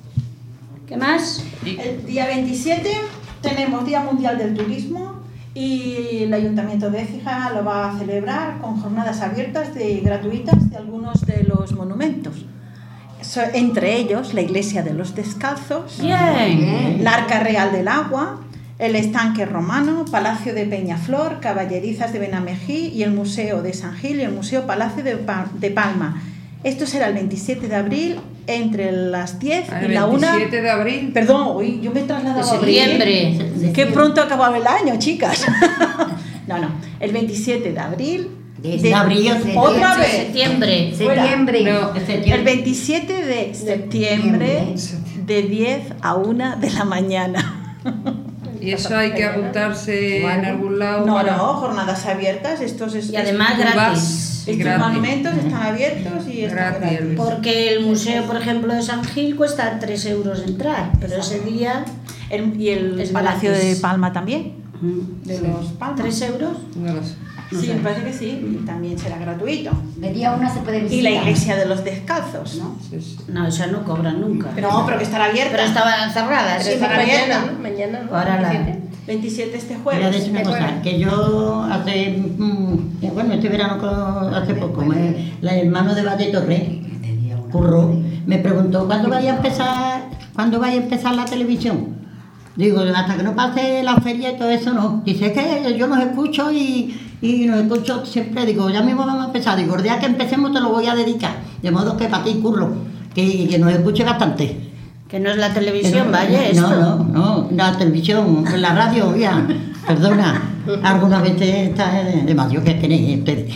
¿Qué más? El día veintisiete tenemos Día Mundial del Turismo y el Ayuntamiento de Écija lo va a celebrar con jornadas abiertas y gratuitas de algunos de los monumentos. So- entre ellos la Iglesia de los Descalzos, Bien. la Arca Real del Agua, el Estanque Romano, Palacio de Peñaflor, Caballerizas de Benamejí y el Museo de San Gil y el Museo Palacio de, Pa- de Palma. Esto será el veintisiete de abril entre las diez El y la una. veintisiete de abril. Perdón, uy, yo me he trasladado De a abril. septiembre. Qué pronto acababa el año, chicas. No, no, el veintisiete de abril. De abril, Otra De vez. septiembre. Septiembre. No, El veintisiete de septiembre de diez a una de la mañana. y eso hay que apuntarse en algún lado. No, para- no, jornadas abiertas. Estos es- Y además estos- gratis. Y Estos gratis. monumentos están abiertos y están Gratis, gratis. Elvis. Porque el museo, por ejemplo, de San Gil cuesta tres euros entrar, pero ese día... El- y el Es Palacio gratis. de Palma también. De los Palmas. ¿Tres euros? No lo sé. Sí, me parece que sí. También será gratuito. De día una se puede visitar. Y la Iglesia de los Descalzos, ¿no? Sí, sí. No, esa no cobran nunca. No, pero que estará abierta. Pero estaban cerradas. Pero sí, estará mañana. abierta. ¿no? Mañana, ¿no? Ahora la- veintisiete. veintisiete este Voy a jueves. decir una cosa, que yo hace, mm, eh, bueno, este verano co- hace poco, me- la hermano de Valle Torre, Curro, me preguntó, ¿cuándo vaya a empezar, cuándo vaya a empezar la televisión? Digo, hasta que no pase la feria y todo eso, no. Dice, es que yo nos escucho y, y nos escucho siempre, digo, ya mismo vamos a empezar, digo, el día que empecemos te lo voy a dedicar, de modo que para ti, Curro, que, que nos escuche bastante. Que no es la Que televisión, no, vaya, esto. No, no, no, la televisión, la radio, ya, perdona, algunas veces está de, de mayor que tenéis ustedes.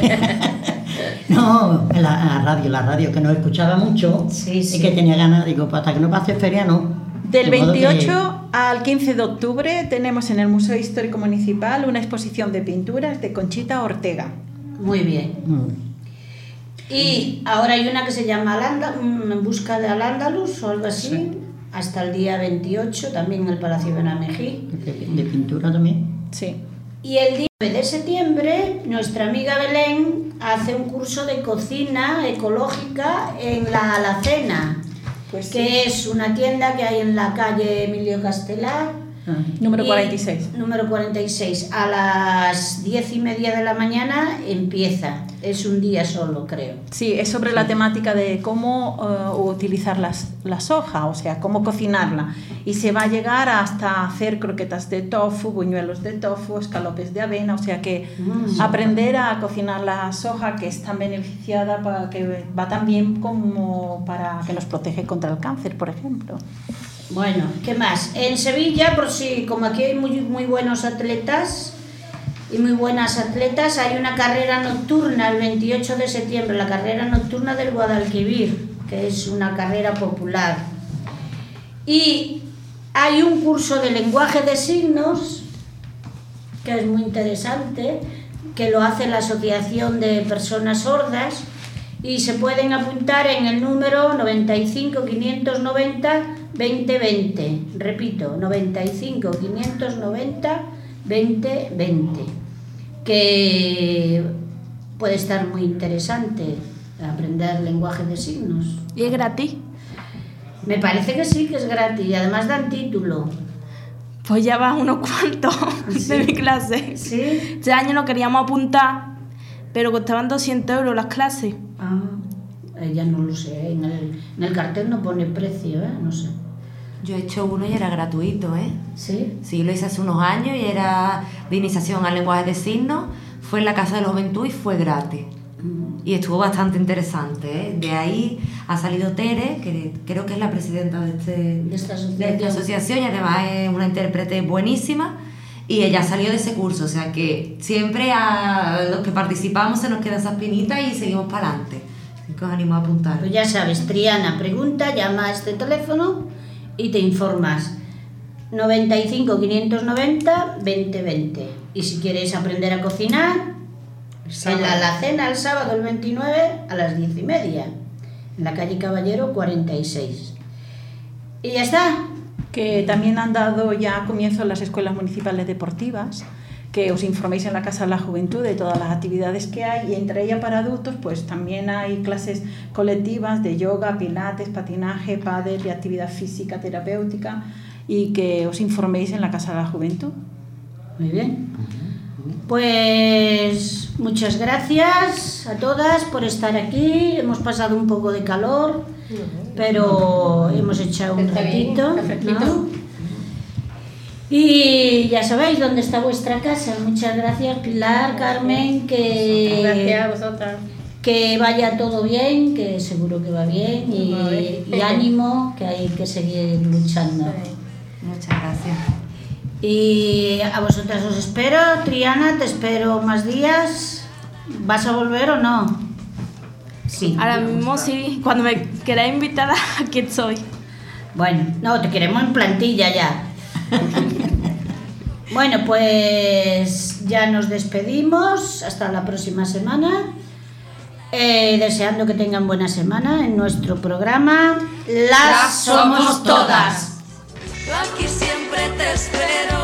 No, la, la radio, la radio, que nos escuchaba mucho Sí, sí. y que tenía ganas, digo, pues hasta que no pase feria, no. Del De modo que- veintiocho al quince de octubre tenemos en el Museo Histórico Municipal una exposición de pinturas de Conchita Ortega. Muy bien. Mm. Y ahora hay una que se llama Al-Anda- mm, En busca de Al-Ándalus o algo así, hasta el día veintiocho, también en el Palacio de Benamejí. De, de pintura también. Sí. Y el día nueve de septiembre, nuestra amiga Belén hace un curso de cocina ecológica en la Alacena, Pues sí. que es una tienda que hay en la calle Emilio Castelar. Ah. Número Y- cuarenta y seis. Número cuarenta y seis. A las diez y media de la mañana empieza. Es un día solo, creo. Sí, es sobre la temática de cómo eh, utilizar las, la soja, o sea, cómo cocinarla. Y se va a llegar hasta hacer croquetas de tofu, buñuelos de tofu, escalopes de avena, o sea que Mm. aprender a cocinar la soja, que es tan beneficiada, para que va tan bien como para que nos protege contra el cáncer, por ejemplo. Bueno, ¿qué más? En Sevilla, por si, como aquí hay muy, muy buenos atletas y muy buenas atletas, hay una carrera nocturna el veintiocho de septiembre, la carrera nocturna del Guadalquivir, que es una carrera popular. Y hay un curso de lenguaje de signos, que es muy interesante, que lo hace la Asociación de Personas Sordas, y se pueden apuntar en el número noventa y cinco, quinientos noventa, veinte veinte. Repito, noventa y cinco, quinientos noventa, veinte veinte. Que puede estar muy interesante aprender lenguaje de signos. ¿Y es gratis? Me parece que sí, que es gratis y además dan título. Pues ya van unos cuantos ¿Sí? de mi clase. ¿Sí? Este año nos queríamos apuntar, pero costaban doscientos euros las clases. Ah, eh, ya no lo sé. En el, en el cartel no pone precio, ¿eh? No sé. Yo he hecho uno y era gratuito, ¿eh? ¿Sí? Sí, lo hice hace unos años y era de iniciación al lenguaje de signos. Fue en la Casa de la Juventud y fue gratis. Y estuvo bastante interesante, ¿eh? De ahí ha salido Tere, que creo que es la presidenta de, este, De esta de asociación. esta asociación y además es una intérprete buenísima. y ella salió de ese curso, o sea que siempre a los que participamos se nos queda esa espinita y seguimos para adelante. Así que os animo a apuntar. Pues ya sabes, Triana pregunta, llama a este teléfono y te informas. noventa y cinco, quinientos noventa, veinte veinte. Y si quieres aprender a cocinar, en la alacena el sábado el veintinueve a las diez y media, en la calle Caballero cuarenta y seis. Y ya está. Que también han dado ya comienzo las escuelas municipales deportivas, que os informéis en la Casa de la Juventud de todas las actividades que hay, y entre ellas para adultos pues también hay clases colectivas de yoga, pilates, patinaje, pádel y actividad física terapéutica, y que os informéis en la Casa de la Juventud. Muy bien. Pues muchas gracias a todas por estar aquí. Hemos pasado un poco de calor, pero hemos echado un ratito, ¿no? Y ya sabéis dónde está vuestra casa. Muchas gracias, Pilar, Carmen, que Gracias a vosotras. que vaya todo bien, que seguro que va bien, y, y ánimo, que hay que seguir luchando. Muchas gracias. Y a vosotras os espero. Triana, te espero más días. ¿Vas a volver o no? Sí. Ahora mismo sí, cuando me queráis invitar, aquí estoy. Bueno, no, te queremos en plantilla ya. Bueno, pues ya nos despedimos. Hasta la próxima semana. Eh, deseando que tengan buena semana en nuestro programa Las Somos Todas. Yo aquí siempre te espero.